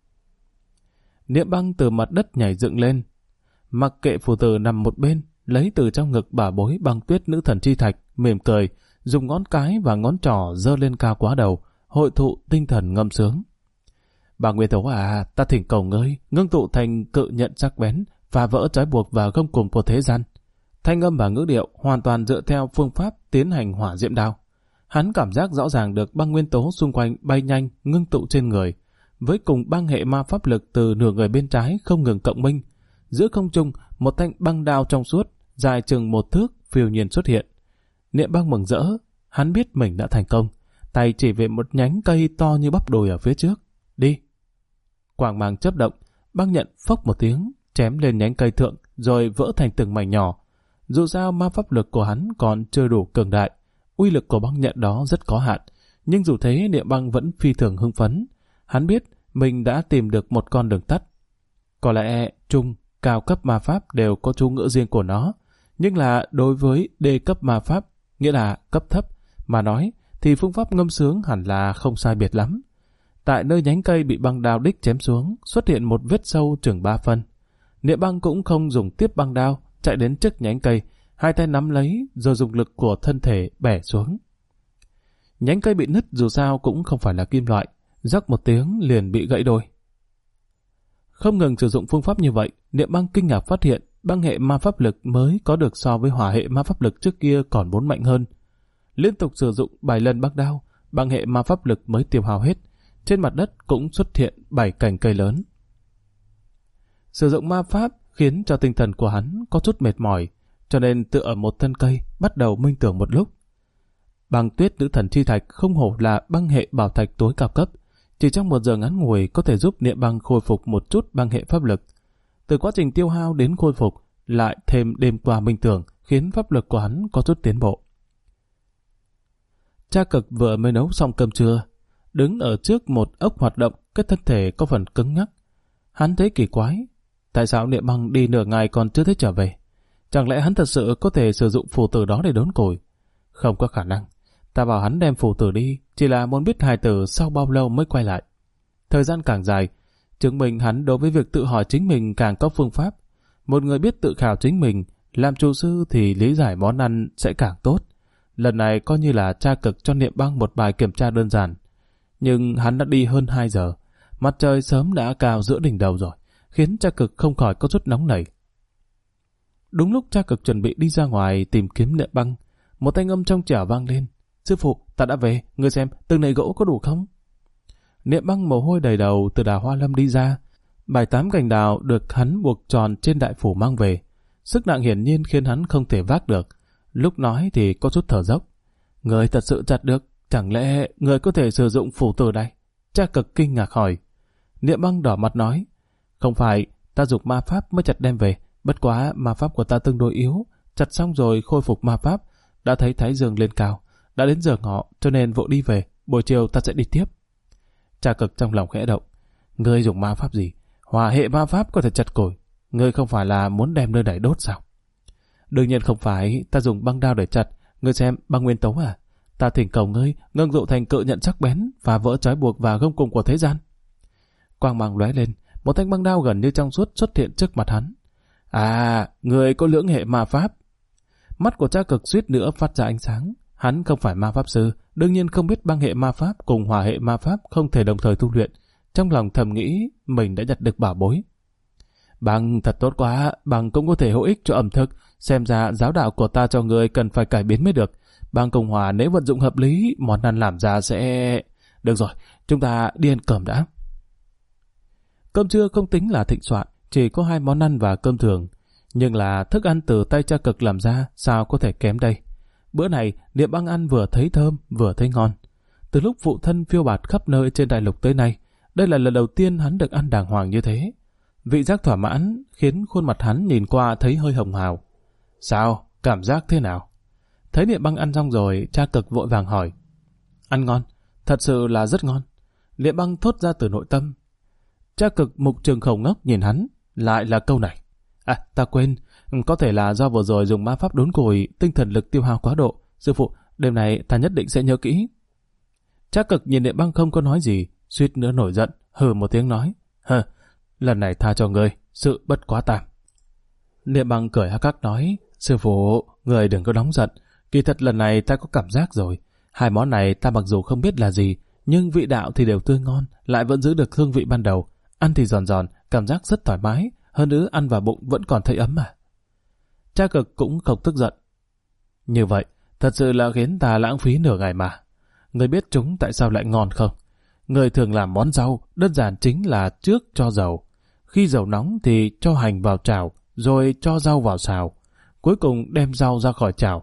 Niệm Băng từ mặt đất nhảy dựng lên, mặc kệ phù tử nằm một bên, lấy từ trong ngực bà bối Băng Tuyết nữ thần chi thạch, mỉm cười, dùng ngón cái và ngón trỏ giơ lên cao quá đầu, hội tụ tinh thần ngâm sướng. Bà Nguyên Tố à, ta thỉnh cầu ngươi, ngưng tụ thành cự nhận sắc bén, phá vỡ trói buộc và gông cùm của thế gian. Thanh âm và ngữ điệu hoàn toàn dựa theo phương pháp tiến hành hỏa diễm đao. Hắn cảm giác rõ ràng được băng nguyên tố xung quanh bay nhanh, ngưng tụ trên người, với cùng băng hệ ma pháp lực từ nửa người bên trái không ngừng cộng minh. Giữa không trung, một thanh băng đao trong suốt, dài chừng 1 thước, phiêu nhiên xuất hiện. Niệm Băng mừng rỡ, hắn biết mình đã thành công, tay chỉ về một nhánh cây to như bắp đùi ở phía trước. Đi! Quang mang chớp động, băng nhận phốc một tiếng, chém lên nhánh cây thượng, rồi vỡ thành từng mảnh nhỏ. Dù sao ma pháp lực của hắn còn chưa đủ cường đại, uy lực của băng nhận đó rất có hạn, nhưng dù thế Niệm Băng vẫn phi thường hưng phấn. Hắn biết mình đã tìm được một con đường tắt. Có lẽ trung, cao cấp ma pháp đều có chú ngữ riêng của nó, nhưng là đối với đê cấp ma pháp, nghĩa là cấp thấp, mà nói thì phương pháp ngâm sướng hẳn là không sai biệt lắm. Tại nơi nhánh cây bị băng đao đích chém xuống, xuất hiện một vết sâu chừng 3 phân. Niệm Băng cũng không dùng tiếp băng đao, chạy đến trước nhánh cây, hai tay nắm lấy rồi dùng lực của thân thể bẻ xuống. Nhánh cây bị nứt dù sao cũng không phải là kim loại, rắc một tiếng liền bị gãy đôi. Không ngừng sử dụng phương pháp như vậy, Niệm Băng kinh ngạc phát hiện băng hệ ma pháp lực mới có được so với hỏa hệ ma pháp lực trước kia còn 4 mạnh hơn. Liên tục sử dụng 7 lần băng đao, băng hệ ma pháp lực mới tiêu hao hết. Trên mặt đất cũng xuất hiện 7 cành cây lớn. Sử dụng ma pháp khiến cho tinh thần của hắn có chút mệt mỏi, cho nên tựa ở một thân cây bắt đầu minh tưởng một lúc. Băng Tuyết nữ thần chi thạch không hổ là băng hệ bảo thạch tối cao cấp, chỉ trong 1 giờ ngắn ngủi có thể giúp Niệm Băng khôi phục một chút băng hệ pháp lực. Từ quá trình tiêu hao đến khôi phục, lại thêm đêm qua minh tưởng khiến pháp lực của hắn có chút tiến bộ. Cha Cực vừa mới nấu xong cơm trưa, đứng ở trước một ốc hoạt động, cái thân thể có phần cứng nhắc. Hắn thấy kỳ quái, tại sao Niệm Băng đi nửa ngày còn chưa thấy trở về? Chẳng lẽ hắn thật sự có thể sử dụng phù tử đó để đốn củi? Không có khả năng. Ta bảo hắn đem phù tử đi, chỉ là muốn biết hài tử sau bao lâu mới quay lại. Thời gian càng dài, chứng minh hắn đối với việc tự hỏi chính mình càng có phương pháp. Một người biết tự khảo chính mình, làm chủ sư thì lý giải món ăn sẽ càng tốt. Lần này coi như là Cha Cực cho Niệm Băng một bài kiểm tra đơn giản. Nhưng hắn đã đi hơn 2 giờ, mặt trời sớm đã cao giữa đỉnh đầu rồi, khiến Cha Cực không khỏi có chút nóng nảy. Đúng lúc Cha Cực chuẩn bị đi ra ngoài tìm kiếm Niệm Băng, một thanh âm trong trẻo vang lên. Sư phụ, ta đã về, ngươi xem từng nầy gỗ có đủ không? Niệm Băng mồ hôi đầy đầu từ Đào Hoa Lâm đi ra. 7-8 cành đào được hắn buộc tròn trên đại phủ mang về. Sức nặng hiển nhiên khiến hắn không thể vác được. Lúc nói thì có chút thở dốc. Người thật sự chặt được, chẳng lẽ người có thể sử dụng phủ tử đây? Cha Cực kinh ngạc hỏi. Niệm Băng đỏ mặt nói, không phải, ta dùng ma pháp mới chặt đem về, bất quá ma pháp của ta tương đối yếu, chặt xong rồi khôi phục ma pháp, đã thấy thái dương lên cao, đã đến giờ ngọ cho nên vội đi về, buổi chiều ta sẽ đi tiếp. Cha Cực trong lòng khẽ động, ngươi dùng ma pháp gì? Hỏa hệ ma pháp có thể chặt củi, ngươi không phải là muốn đem nơi này đốt sao? Đương nhiên không phải, ta dùng băng đao để chặt, ngươi xem băng nguyên tố à? Ta thỉnh cầu ngươi ngưng tụ thành cự nhận sắc bén và vỡ trói buộc và gông cùm của thế gian. Quang mang lóe lên, một thanh băng đao gần như trong suốt xuất hiện trước mặt hắn. À, người có lưỡng hệ ma pháp. Mắt của Cha Cực suýt nữa phát ra ánh sáng. Hắn không phải ma pháp sư, đương nhiên không biết băng hệ ma pháp cùng hỏa hệ ma pháp không thể đồng thời tu luyện. Trong lòng thầm nghĩ mình đã nhặt được bảo bối. Băng thật tốt quá, băng cũng có thể hữu ích cho ẩm thực. Xem ra giáo đạo của ta cho người cần phải cải biến mới được. Băng cùng hỏa nếu vận dụng hợp lý, món ăn làm ra sẽ... Được rồi, chúng ta đi ăn cơm đã. Cơm trưa không tính là thịnh soạn, chỉ có 2 món ăn và cơm thường. Nhưng là thức ăn từ tay Cha Cực làm ra, sao có thể kém đây. Bữa này, Niệm Băng ăn vừa thấy thơm, vừa thấy ngon. Từ lúc phụ thân phiêu bạt khắp nơi trên đại lục tới nay, đây là lần đầu tiên hắn được ăn đàng hoàng như thế. Vị giác thỏa mãn khiến khuôn mặt hắn nhìn qua thấy hơi hồng hào. Sao? Cảm giác thế nào? Thấy Niệm Băng ăn xong rồi, Cha Cực vội vàng hỏi. Ăn ngon, thật sự là rất ngon. Niệm Băng thốt ra từ nội tâm. Cha Cực mục trường khẩu ngốc nhìn hắn, lại là câu này. À, ta quên, có thể là do vừa rồi dùng ma pháp đốn củi, tinh thần lực tiêu hao quá độ. Sư phụ, đêm này ta nhất định sẽ nhớ kỹ. Cha Cực nhìn Niệm Băng không có nói gì, suýt nữa nổi giận, hừ một tiếng nói. Lần này tha cho ngươi, sự bất quá tam. Niệm Băng cười hắc hắc nói. Sư phụ, người đừng có nóng giận. Kỳ thật lần này ta có cảm giác rồi. Hai món này ta mặc dù không biết là gì, nhưng vị đạo thì đều tươi ngon, lại vẫn giữ được hương vị ban đầu. Ăn thì giòn giòn, cảm giác rất thoải mái. Hơn nữa ăn vào bụng vẫn còn thấy ấm mà. Cha Cực cũng không tức giận. Như vậy, thật sự là khiến ta lãng phí nửa ngày mà. Người biết chúng tại sao lại ngon không? Người thường làm món rau, đơn giản chính là trước cho dầu. Khi dầu nóng thì cho hành vào chảo, rồi cho rau vào xào. Cuối cùng đem rau ra khỏi chảo.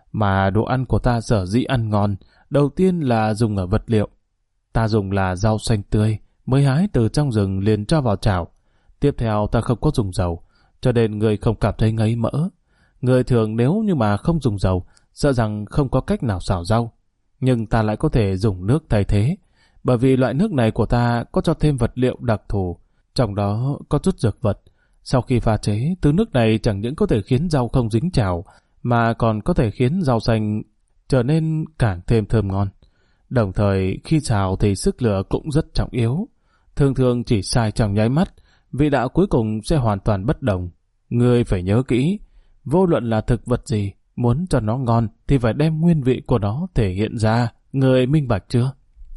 Mà đồ ăn của ta sở dĩ ăn ngon, đầu tiên là dùng ở vật liệu. Ta dùng là rau xanh tươi, mới hái từ trong rừng liền cho vào chảo. Tiếp theo ta không có dùng dầu, cho nên người không cảm thấy ngấy mỡ. Người thường nếu như mà không dùng dầu, sợ rằng không có cách nào xào rau. Nhưng ta lại có thể dùng nước thay thế, bởi vì loại nước này của ta có cho thêm vật liệu đặc thù, trong đó có chút dược vật. Sau khi pha chế, thứ nước này chẳng những có thể khiến rau không dính chảo, mà còn có thể khiến rau xanh trở nên càng thêm thơm ngon. Đồng thời khi xào thì sức lửa cũng rất trọng yếu. Thường thường chỉ sai trong nháy mắt, vị đạo cuối cùng sẽ hoàn toàn bất đồng. Ngươi phải nhớ kỹ, vô luận là thực vật gì, muốn cho nó ngon thì phải đem nguyên vị của nó thể hiện ra. Ngươi minh bạch chưa?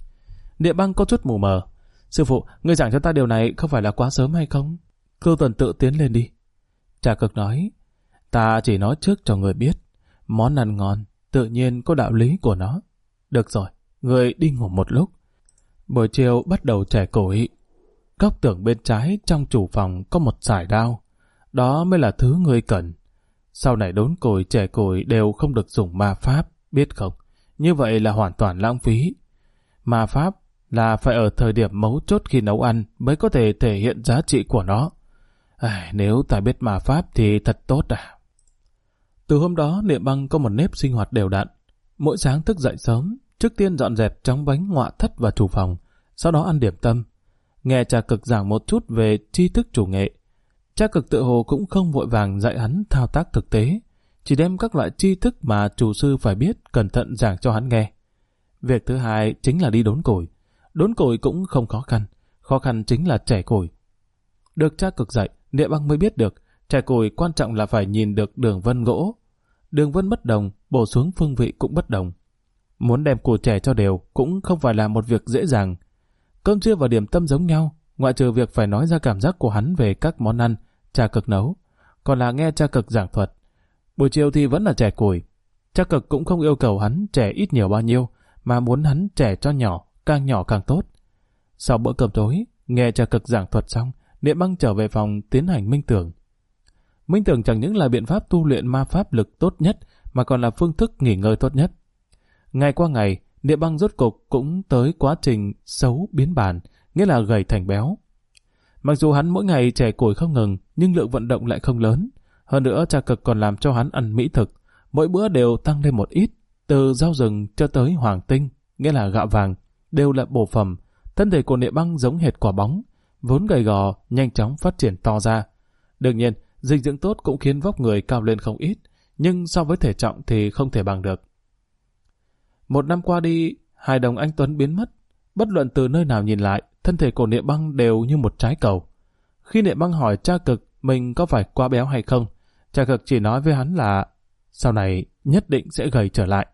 Niệm Băng có chút mù mờ. Sư phụ, ngươi giảng cho ta điều này không phải là quá sớm hay không? Cưu Tuần tự tiến lên đi. Cha Cực nói. Ta chỉ nói trước cho người biết. Món ăn ngon, tự nhiên có đạo lý của nó. Được rồi, người đi ngủ một lúc. Buổi chiều bắt đầu chẻ củi. Góc tường bên trái trong chủ phòng có một sải đao. Đó mới là thứ người cần. Sau này đốn củi chẻ củi đều không được dùng ma pháp, biết không? Như vậy là hoàn toàn lãng phí. Ma pháp là phải ở thời điểm mấu chốt khi nấu ăn mới có thể thể hiện giá trị của nó. Nếu ta biết ma pháp thì thật tốt à. Từ hôm đó Niệm Băng có một nếp sinh hoạt đều đặn. Mỗi sáng thức dậy sớm, trước tiên dọn dẹp chóng bánh ngọa thất và chủ phòng, sau đó ăn điểm tâm. Nghe Cha Cực giảng một chút về tri thức chủ nghệ. Cha Cực tự hồ cũng không vội vàng dạy hắn thao tác thực tế, chỉ đem các loại tri thức mà chủ sư phải biết cẩn thận giảng cho hắn nghe. Việc thứ hai chính là đi đốn củi. Đốn củi cũng không khó khăn chính là chẻ củi. Được Cha Cực dạy, Niệm Băng mới biết được chẻ củi quan trọng là phải nhìn được đường vân gỗ. Đường vân bất đồng, bổ xuống phương vị cũng bất đồng. Muốn đem củi chẻ cho đều cũng không phải là một việc dễ dàng. Cơm trưa và điểm tâm giống nhau, ngoại trừ việc phải nói ra cảm giác của hắn về các món ăn Cha Cực nấu, còn là nghe Cha Cực giảng thuật. Buổi chiều thì vẫn là chẻ củi. Cha Cực cũng không yêu cầu hắn chẻ ít nhiều bao nhiêu, mà muốn hắn chẻ cho nhỏ càng tốt. Sau bữa cơm tối, nghe Cha Cực giảng thuật xong, Niệm Băng trở về phòng tiến hành minh tưởng. Minh tưởng chẳng những là biện pháp tu luyện ma pháp lực tốt nhất, mà còn là phương thức nghỉ ngơi tốt nhất. Ngày qua ngày, Niệm Băng rốt cục cũng tới quá trình xấu biến bản, nghĩa là gầy thành béo. Mặc dù hắn mỗi ngày chẻ củi không ngừng, nhưng lượng vận động lại không lớn. Hơn nữa Cha Cực còn làm cho hắn ăn mỹ thực, mỗi bữa đều tăng lên một ít, từ rau rừng cho tới hoàng tinh, nghĩa là gạo vàng, đều là bổ phẩm. Thân thể của Niệm Băng giống hệt quả bóng, vốn gầy gò, nhanh chóng phát triển to ra. Đương nhiên, dinh dưỡng tốt cũng khiến vóc người cao lên không ít, nhưng so với thể trọng thì không thể bằng được. Một năm qua đi, hài đồng anh Tuấn biến mất. Bất luận từ nơi nào nhìn lại, thân thể của Niệm Băng đều như một trái cầu. Khi Niệm Băng hỏi Cha Cực mình có phải quá béo hay không, Cha Cực chỉ nói với hắn là sau này nhất định sẽ gầy trở lại.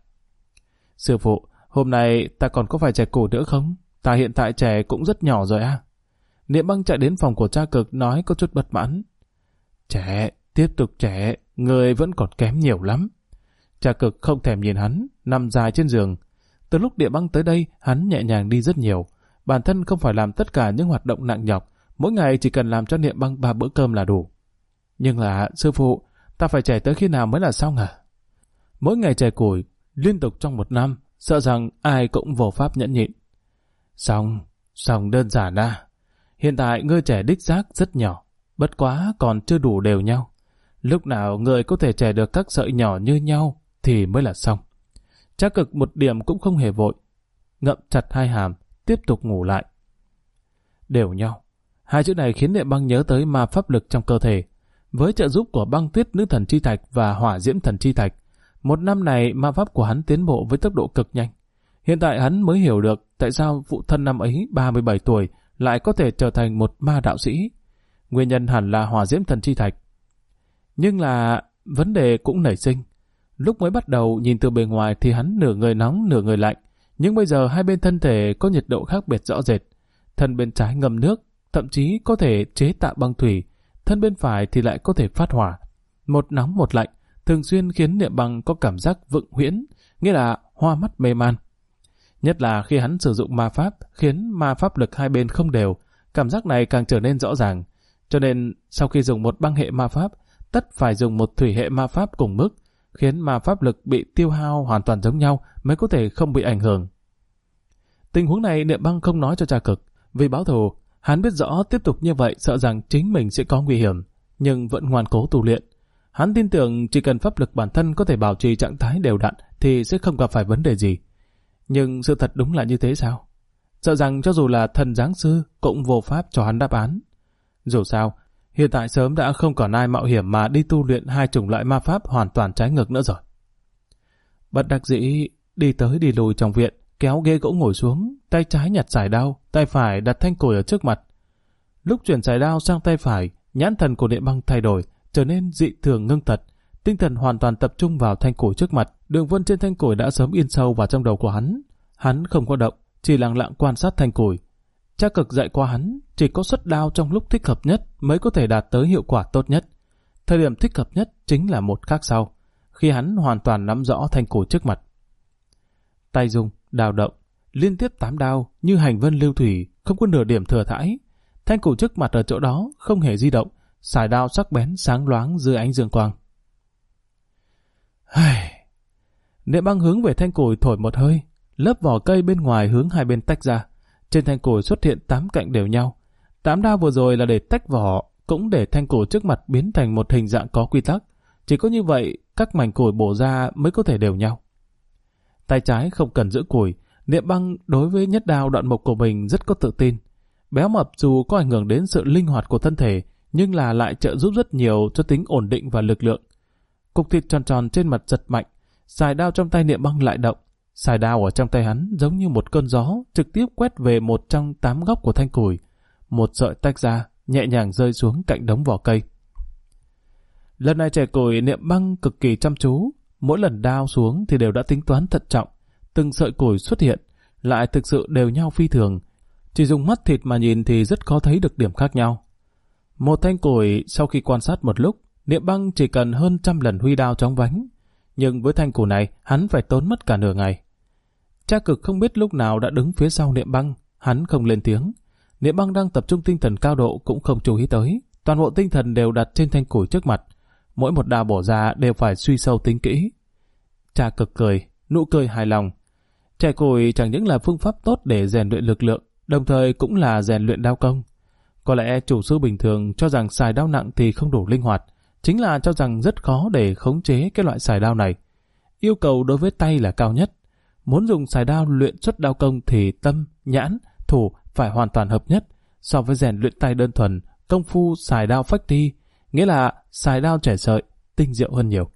Sư phụ, hôm nay ta còn có phải chẻ củi nữa không? Ta hiện tại chẻ cũng rất nhỏ rồi à? Niệm Băng chạy đến phòng của Cha Cực nói có chút bất mãn. Chẻ, tiếp tục chẻ, người vẫn còn kém nhiều lắm. Cha Cực không thèm nhìn hắn, nằm dài trên giường. Từ lúc Niệm Băng tới đây, hắn nhẹ nhàng đi rất nhiều. Bản thân không phải làm tất cả những hoạt động nặng nhọc, mỗi ngày chỉ cần làm cho Niệm Băng 3 bữa cơm là đủ. Nhưng là, sư phụ, ta phải chẻ tới khi nào mới là xong à? Mỗi ngày chẻ củi, liên tục trong 1 năm, sợ rằng ai cũng vô pháp nhẫn nhịn. Xong đơn giản à. Hiện tại ngươi chẻ đích xác rất nhỏ, bất quá còn chưa đủ đều nhau. Lúc nào người có thể chẻ được các sợi nhỏ như nhau thì mới là xong. Trác Cực một điểm cũng không hề vội, ngậm chặt hai hàm, tiếp tục ngủ lại. Đều nhau. Hai chữ này khiến Niệm Băng nhớ tới ma pháp lực trong cơ thể. Với trợ giúp của Băng Tuyết Nữ Thần Chi Thạch và Hỏa Diễm Thần Chi Thạch, một năm này ma pháp của hắn tiến bộ với tốc độ cực nhanh. Hiện tại hắn mới hiểu được tại sao phụ thân năm ấy 37 tuổi lại có thể trở thành một ma đạo sĩ. Nguyên nhân hẳn là Hỏa Diễm Thần Chi Thạch. Nhưng là vấn đề cũng nảy sinh. Lúc mới bắt đầu nhìn từ bề ngoài thì hắn nửa người nóng nửa người lạnh, nhưng bây giờ hai bên thân thể có nhiệt độ khác biệt rõ rệt. Thân bên trái ngâm nước, thậm chí có thể chế tạo băng thủy, thân bên phải thì lại có thể phát hỏa. Một nóng một lạnh, thường xuyên khiến Niệm Băng có cảm giác vựng huyễn, nghĩa là hoa mắt mê man. Nhất là khi hắn sử dụng ma pháp, khiến ma pháp lực hai bên không đều, cảm giác này càng trở nên rõ ràng. Cho nên, sau khi dùng một băng hệ ma pháp, tất phải dùng một thủy hệ ma pháp cùng mức, khiến ma pháp lực bị tiêu hao hoàn toàn giống nhau mới có thể không bị ảnh hưởng. Tình huống này Niệm Băng không nói cho Trác Cực, vì báo thù, hắn biết rõ tiếp tục như vậy sợ rằng chính mình sẽ có nguy hiểm, nhưng vẫn ngoan cố tu luyện. Hắn tin tưởng chỉ cần pháp lực bản thân có thể bảo trì trạng thái đều đặn thì sẽ không gặp phải vấn đề gì. Nhưng sự thật đúng là như thế sao? Sợ rằng cho dù là thần giáng sư cũng vô pháp cho hắn đáp án. Dù sao, hiện tại sớm đã không còn ai mạo hiểm mà đi tu luyện hai chủng loại ma pháp hoàn toàn trái ngược nữa rồi. Bất đắc dĩ đi tới đi lùi trong viện, kéo ghế gỗ ngồi xuống, tay trái nhặt sải đao, tay phải đặt thanh củi ở trước mặt. Lúc chuyển sải đao sang tay phải, nhãn thần của Niệm Băng thay đổi, trở nên dị thường ngưng thật, tinh thần hoàn toàn tập trung vào thanh củi trước mặt. Đường vân trên thanh củi đã sớm in sâu vào trong đầu của hắn. Hắn không có động, chỉ lặng lặng quan sát thanh củi. Trác Cực dạy qua hắn, chỉ có xuất đao trong lúc thích hợp nhất mới có thể đạt tới hiệu quả tốt nhất. Thời điểm thích hợp nhất chính là một khắc sau, khi hắn hoàn toàn nắm rõ thanh củi trước mặt. Tay dùng, đao động, liên tiếp 8 đao như hành vân lưu thủy, không có nửa điểm thừa thãi. Thanh củi trước mặt ở chỗ đó không hề di động, sải đao sắc bén sáng loáng dưới ánh dương quang. Niệm Băng hướng về thanh củi thổi một hơi, lớp vỏ cây bên ngoài hướng hai bên tách ra. Trên thanh củi xuất hiện 8 cạnh đều nhau. 8 đao vừa rồi là để tách vỏ, cũng để thanh củi trước mặt biến thành một hình dạng có quy tắc. Chỉ có như vậy, các mảnh củi bổ ra mới có thể đều nhau. Tay trái không cần giữ củi, Niệm Băng đối với nhất đao đoạn mộc của mình rất có tự tin. Béo mập dù có ảnh hưởng đến sự linh hoạt của thân thể, nhưng là lại trợ giúp rất nhiều cho tính ổn định và lực lượng. Cục thịt tròn tròn trên mặt giật mạnh, sải đao trong tay Niệm Băng lại động. Sải đao ở trong tay hắn giống như một cơn gió trực tiếp quét về một trong 8 góc của thanh củi. Một sợi tách ra, nhẹ nhàng rơi xuống cạnh đống vỏ cây. Lần này chẻ củi Niệm Băng cực kỳ chăm chú, mỗi lần đao xuống thì đều đã tính toán thận trọng. Từng sợi củi xuất hiện, lại thực sự đều nhau phi thường. Chỉ dùng mắt thịt mà nhìn thì rất khó thấy được điểm khác nhau. Một thanh củi sau khi quan sát một lúc, Niệm Băng chỉ cần hơn 100 lần huy đao chóng vánh. Nhưng với thanh củi này, hắn phải tốn mất cả nửa ngày. Trác Cực không biết lúc nào đã đứng phía sau Niệm Băng, hắn không lên tiếng. Niệm Băng đang tập trung tinh thần cao độ cũng không chú ý tới, toàn bộ tinh thần đều đặt trên thanh củi trước mặt. Mỗi một đao bổ ra đều phải suy sâu tính kỹ. Trác Cực cười, nụ cười hài lòng. Chẻ củi chẳng những là phương pháp tốt để rèn luyện lực lượng, đồng thời cũng là rèn luyện đao công. Có lẽ chủ sư bình thường cho rằng xài đao nặng thì không đủ linh hoạt, chính là cho rằng rất khó để khống chế cái loại xài đao này. Yêu cầu đối với tay là cao nhất. Muốn dùng xài đao luyện xuất đao công thì tâm, nhãn, thủ phải hoàn toàn hợp nhất. So với rèn luyện tay đơn thuần, công phu xài đao phách ti, nghĩa là xài đao trẻ sợi, tinh diệu hơn nhiều.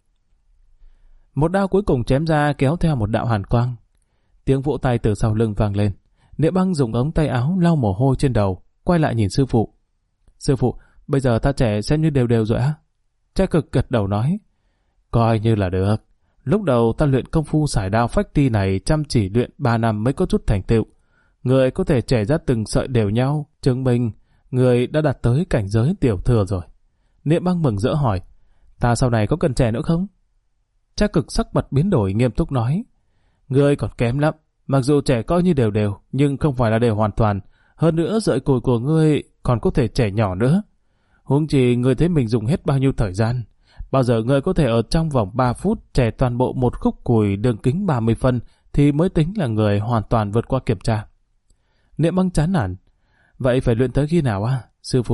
Một đao cuối cùng chém ra kéo theo một đạo hàn quang. Tiếng vỗ tay từ sau lưng vang lên. Niệm Băng dùng ống tay áo lau mồ hôi trên đầu, quay lại nhìn sư phụ. Sư phụ, bây giờ ta trẻ xem như đều đều rồi á? Trác Cực gật đầu nói. Coi như là được. Lúc đầu ta luyện công phu xài đao phách ti này chăm chỉ luyện 3 năm mới có chút thành tựu. Người có thể trẻ ra từng sợi đều nhau, chứng minh người đã đạt tới cảnh giới tiểu thừa rồi. Niệm Băng mừng rỡ hỏi, ta sau này có cần trẻ nữa không? Trác Cực sắc mặt biến đổi nghiêm túc nói, người còn kém lắm, mặc dù trẻ coi như đều đều, nhưng không phải là đều hoàn toàn. Hơn nữa sợi củi của ngươi còn có thể trẻ nhỏ nữa. Huống chi ngươi thấy mình dùng hết bao nhiêu thời gian. Bao giờ ngươi có thể ở trong vòng 3 phút trẻ toàn bộ một khúc củi đường kính 30 phân thì mới tính là người hoàn toàn vượt qua kiểm tra. Niệm Băng chán nản. Vậy phải luyện tới khi nào á? Sư phụ,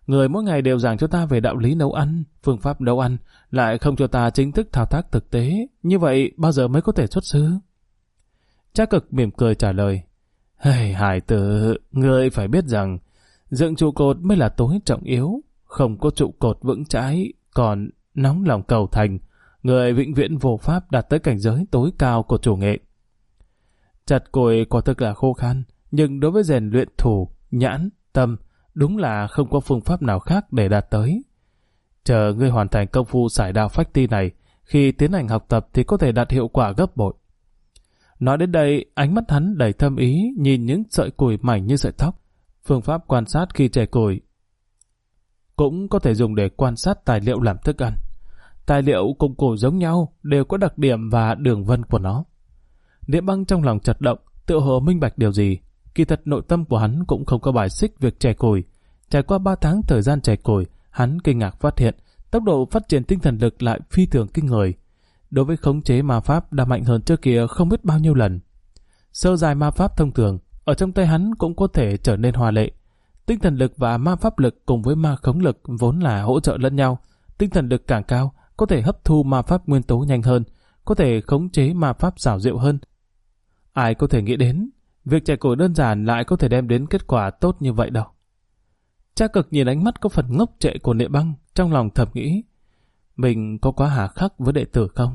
Người mỗi ngày đều giảng cho ta về đạo lý nấu ăn, phương pháp nấu ăn, lại không cho ta chính thức thao tác thực tế. Như vậy bao giờ mới có thể xuất sư? Cha Cực mỉm cười trả lời. Hey, hải tử, người phải biết rằng dựng trụ cột mới là tối trọng yếu. Không có trụ cột vững chãi, còn nóng lòng cầu thành, người vĩnh viễn vô pháp đạt tới cảnh giới tối cao của chủ nghệ. Chặt củi quả thực là khô khan, nhưng đối với rèn luyện thủ, nhãn, tâm, đúng là không có phương pháp nào khác để đạt tới. Chờ ngươi hoàn thành công phu sải đao phách ti này, khi tiến hành học tập thì có thể đạt hiệu quả gấp bội. Nói đến đây, ánh mắt hắn đầy thâm ý, nhìn những sợi củi mảnh như sợi tóc. Phương pháp quan sát khi chẻ củi cũng có thể dùng để quan sát tài liệu làm thức ăn. Tài liệu cùng củi giống nhau, đều có đặc điểm và đường vân của nó. Niệm Băng trong lòng chật động, tự hồ minh bạch điều gì. Kỳ thật nội tâm của hắn cũng không có bài xích việc chẻ củi. Trải qua 3 tháng thời gian chẻ củi, hắn kinh ngạc phát hiện tốc độ phát triển tinh thần lực lại phi thường kinh người. Đối với khống chế ma pháp đã mạnh hơn trước kia không biết bao nhiêu lần. Sơ dài ma pháp thông thường, ở trong tay hắn cũng có thể trở nên hoa lệ. Tinh thần lực và ma pháp lực cùng với ma khống lực vốn là hỗ trợ lẫn nhau. Tinh thần lực càng cao, có thể hấp thu ma pháp nguyên tố nhanh hơn, có thể khống chế ma pháp xảo diệu hơn. Ai có thể nghĩ đến, việc chẻ củi đơn giản lại có thể đem đến kết quả tốt như vậy đâu. Cha Cực nhìn ánh mắt có phần ngốc trệ của Niệm Băng, trong lòng thầm nghĩ, mình có quá hà khắc với đệ tử không?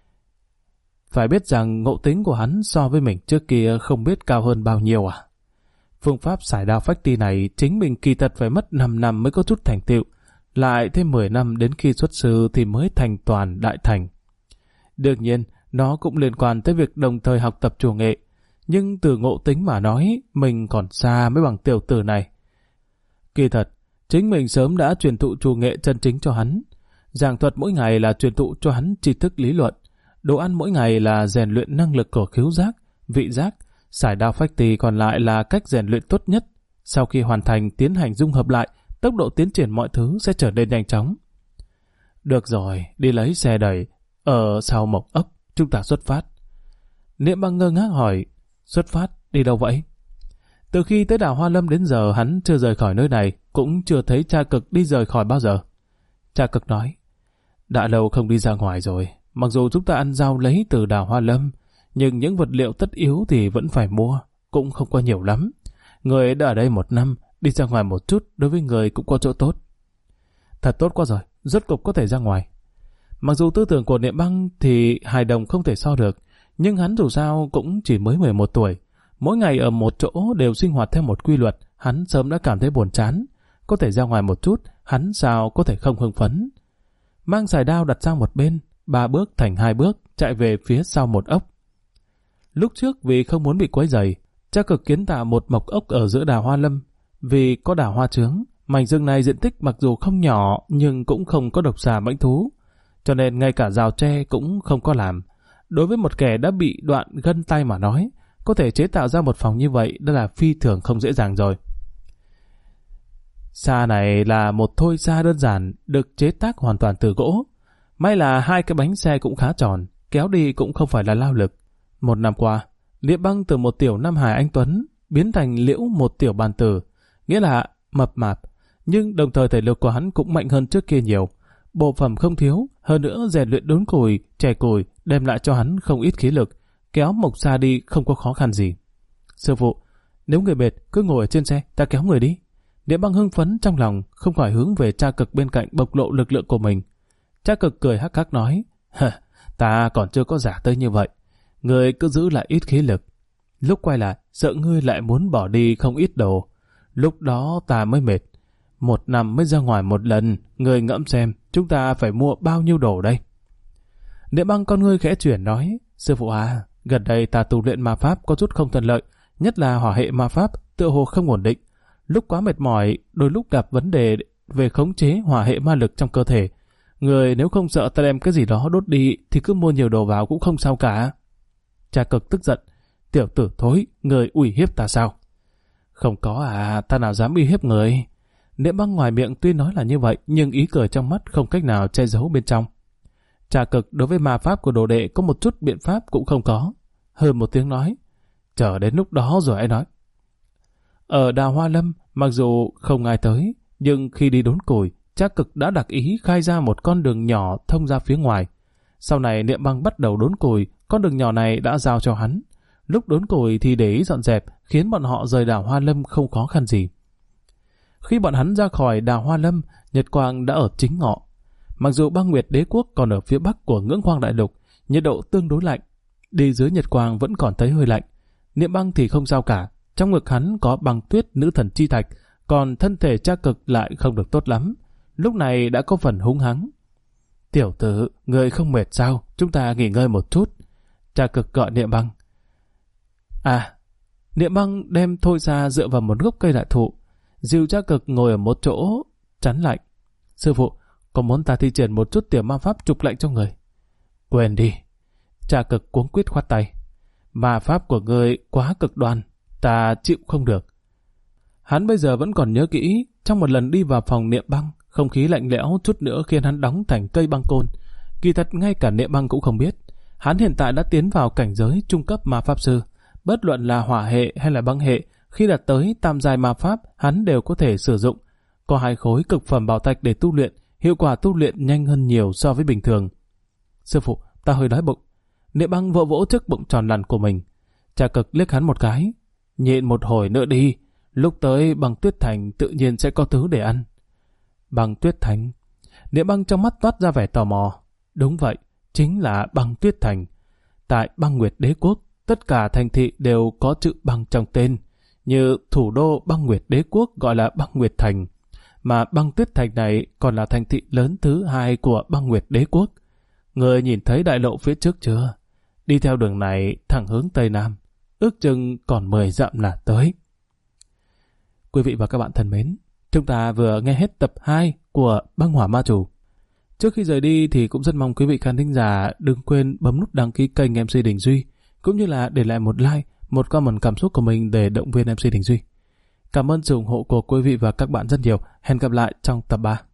Phải biết rằng ngộ tính của hắn so với mình trước kia không biết cao hơn bao nhiêu à? Phương pháp sải đao phách ti này chính mình kỳ thật phải mất 5 năm mới có chút thành tựu, lại thêm 10 năm đến khi xuất sư thì mới thành toàn đại thành. Đương nhiên, nó cũng liên quan tới việc đồng thời học tập chủ nghệ, nhưng từ ngộ tính mà nói, mình còn xa mới bằng tiểu tử này. Kỳ thật, chính mình sớm đã truyền thụ chủ nghệ chân chính cho hắn. Giảng thuật mỗi ngày là truyền thụ cho hắn tri thức lý luận, đồ ăn mỗi ngày là rèn luyện năng lực của khứu giác, vị giác, sải đao phách tì còn lại là cách rèn luyện tốt nhất. Sau khi hoàn thành tiến hành dung hợp lại, tốc độ tiến triển mọi thứ sẽ trở nên nhanh chóng. Được rồi, đi lấy xe đẩy, ở sau mộc ốc, chúng ta xuất phát. Niệm Băng ngơ ngác hỏi, xuất phát, đi đâu vậy? Từ khi tới đảo Hoa Lâm đến giờ hắn chưa rời khỏi nơi này, cũng chưa thấy Cha Cực đi rời khỏi bao giờ. Cha Cực nói, đã lâu không đi ra ngoài rồi, mặc dù chúng ta ăn rau lấy từ đảo Hoa Lâm, nhưng những vật liệu tất yếu thì vẫn phải mua, cũng không có nhiều lắm. Người đã ở đây 1 năm, đi ra ngoài một chút đối với người cũng có chỗ tốt. Thật tốt quá rồi, rốt cục có thể ra ngoài. Mặc dù tư tưởng của Niệm Băng thì hài đồng không thể so được, nhưng hắn dù sao cũng chỉ mới 11 tuổi. Mỗi ngày ở một chỗ đều sinh hoạt theo một quy luật, hắn sớm đã cảm thấy buồn chán. Có thể ra ngoài một chút, hắn sao có thể không hưng phấn. Mang sải đao đặt sang một bên, 3 bước thành 2 bước, chạy về phía sau một ốc. Lúc trước vì không muốn bị quấy rầy, Cha Cực kiến tạo một mộc ốc ở giữa đảo Hoa Lâm. Vì có đảo hoa trướng, mảnh rừng này diện tích mặc dù không nhỏ nhưng cũng không có độc xà mãnh thú, cho nên ngay cả rào tre cũng không có làm. Đối với một kẻ đã bị đoạn gân tay mà nói, có thể chế tạo ra một phòng như vậy đã là phi thường không dễ dàng rồi. Xa này là một thôi xa đơn giản, được chế tác hoàn toàn từ gỗ. May là 2 cái bánh xe cũng khá tròn, kéo đi cũng không phải là lao lực. 1 năm qua, Niệm Băng từ một tiểu Nam Hải anh tuấn biến thành Liễu một tiểu bàn tử, nghĩa là mập mạp, nhưng đồng thời thể lực của hắn cũng mạnh hơn trước kia nhiều. Bộ phẩm không thiếu, hơn nữa rèn luyện đốn củi, chẻ củi đem lại cho hắn không ít khí lực, kéo mộc xa đi không có khó khăn gì. Sư phụ, nếu người mệt cứ ngồi ở trên xe, ta kéo người đi. Niệm Băng hưng phấn trong lòng, không khỏi hướng về Cha Cực bên cạnh bộc lộ lực lượng của mình. Cha Cực cười hắc hắc nói, ta còn chưa có giả tới như vậy, người cứ giữ lại ít khí lực. Lúc quay lại, sợ ngươi lại muốn bỏ đi không ít đồ. Lúc đó ta mới mệt. 1 năm mới ra ngoài một lần, người ngẫm xem, chúng ta phải mua bao nhiêu đồ đây. Niệm Băng con ngươi khẽ chuyển nói, sư phụ à, gần đây ta tu luyện ma pháp có chút không thuận lợi, nhất là hỏa hệ ma pháp, tựa hồ không ổn định. Lúc quá mệt mỏi, đôi lúc gặp vấn đề về khống chế hỏa hệ ma lực trong cơ thể. Người nếu không sợ ta đem cái gì đó đốt đi, thì cứ mua nhiều đồ vào cũng không sao cả. Cha Cực tức giận, tiểu tử thối, người uy hiếp ta sao? Không có à, ta nào dám uy hiếp người. Niệm Băng ngoài miệng tuy nói là như vậy, nhưng ý cười trong mắt không cách nào che giấu bên trong. Cha Cực đối với ma pháp của đồ đệ có một chút biện pháp cũng không có. Hơn một tiếng nói, chờ đến lúc đó rồi hãy nói. Ở đào Hoa Lâm, mặc dù không ai tới, Nhưng khi đi đốn củi, Trác Cực đã đặc ý khai ra một con đường nhỏ thông ra phía ngoài. Sau này Niệm Băng bắt đầu đốn củi, con đường nhỏ này đã giao cho hắn. Lúc đốn củi thì để ý dọn dẹp, khiến bọn họ rời đảo Hoa Lâm không khó khăn gì. Khi bọn hắn ra khỏi đảo Hoa Lâm, Nhật Quang đã ở chính ngọ. Mặc dù Băng Nguyệt Đế Quốc còn ở phía bắc của Ngưỡng Hoang Đại Lục, nhiệt độ tương đối lạnh, đi dưới Nhật Quang vẫn còn thấy hơi lạnh. Niệm Băng thì không sao cả, trong ngực hắn có băng tuyết nữ thần chi thạch, còn thân thể Trác Cực lại không được tốt lắm, lúc này đã có phần hung hăng. Tiểu tử, người không mệt sao? Chúng ta nghỉ ngơi một chút. Trác Cực gọi Niệm Băng. Niệm Băng đem Thôi Ra dựa vào một gốc cây đại thụ, dìu Trác Cực ngồi ở một chỗ chắn lạnh. Sư phụ, có muốn ta thi triển một chút tiểu ma pháp trục lạnh cho người? Quên đi. Trác Cực cuống quýt khoát tay. Ma pháp của người quá cực đoan, ta chịu không được. Hắn bây giờ vẫn còn nhớ kỹ, trong một lần đi vào phòng Niệm Băng, không khí lạnh lẽo chút nữa khiến hắn đóng thành cây băng côn. Kỳ thật ngay cả Niệm Băng cũng không biết, hắn hiện tại đã tiến vào cảnh giới trung cấp ma pháp sư. Bất luận là hỏa hệ hay là băng hệ, khi đạt tới tam giai ma pháp, hắn đều có thể sử dụng. Có 2 khối cực phẩm bảo thạch để tu luyện, hiệu quả tu luyện nhanh hơn nhiều so với bình thường. Sư phụ, ta hơi đói bụng. Niệm Băng vỗ vỗ trước bụng tròn lằn của mình. Trác Cực liếc hắn một cái. Nhịn một hồi nữa đi, lúc tới Băng Tuyết Thành tự nhiên sẽ có thứ để ăn. Băng Tuyết Thành? Niệm Băng trong mắt toát ra vẻ tò mò. Đúng vậy, chính là Băng Tuyết Thành. Tại Băng Nguyệt Đế Quốc, tất cả thành thị đều có chữ băng trong tên, như thủ đô Băng Nguyệt Đế Quốc gọi là Băng Nguyệt Thành, mà Băng Tuyết Thành này còn là thành thị lớn thứ 2 của Băng Nguyệt Đế Quốc. Người nhìn thấy đại lộ phía trước chưa? Đi theo đường này thẳng hướng Tây Nam, ước chừng còn 10 dặm là tới. Quý vị và các bạn thân mến, chúng ta vừa nghe hết tập 2 của Băng Hỏa Ma Chủ. Trước khi rời đi thì cũng rất mong quý vị khán thính giả đừng quên bấm nút đăng ký kênh MC Đình Duy, cũng như là để lại một like, một comment cảm xúc của mình để động viên MC Đình Duy. Cảm ơn sự ủng hộ của quý vị và các bạn rất nhiều. Hẹn gặp lại trong tập 3.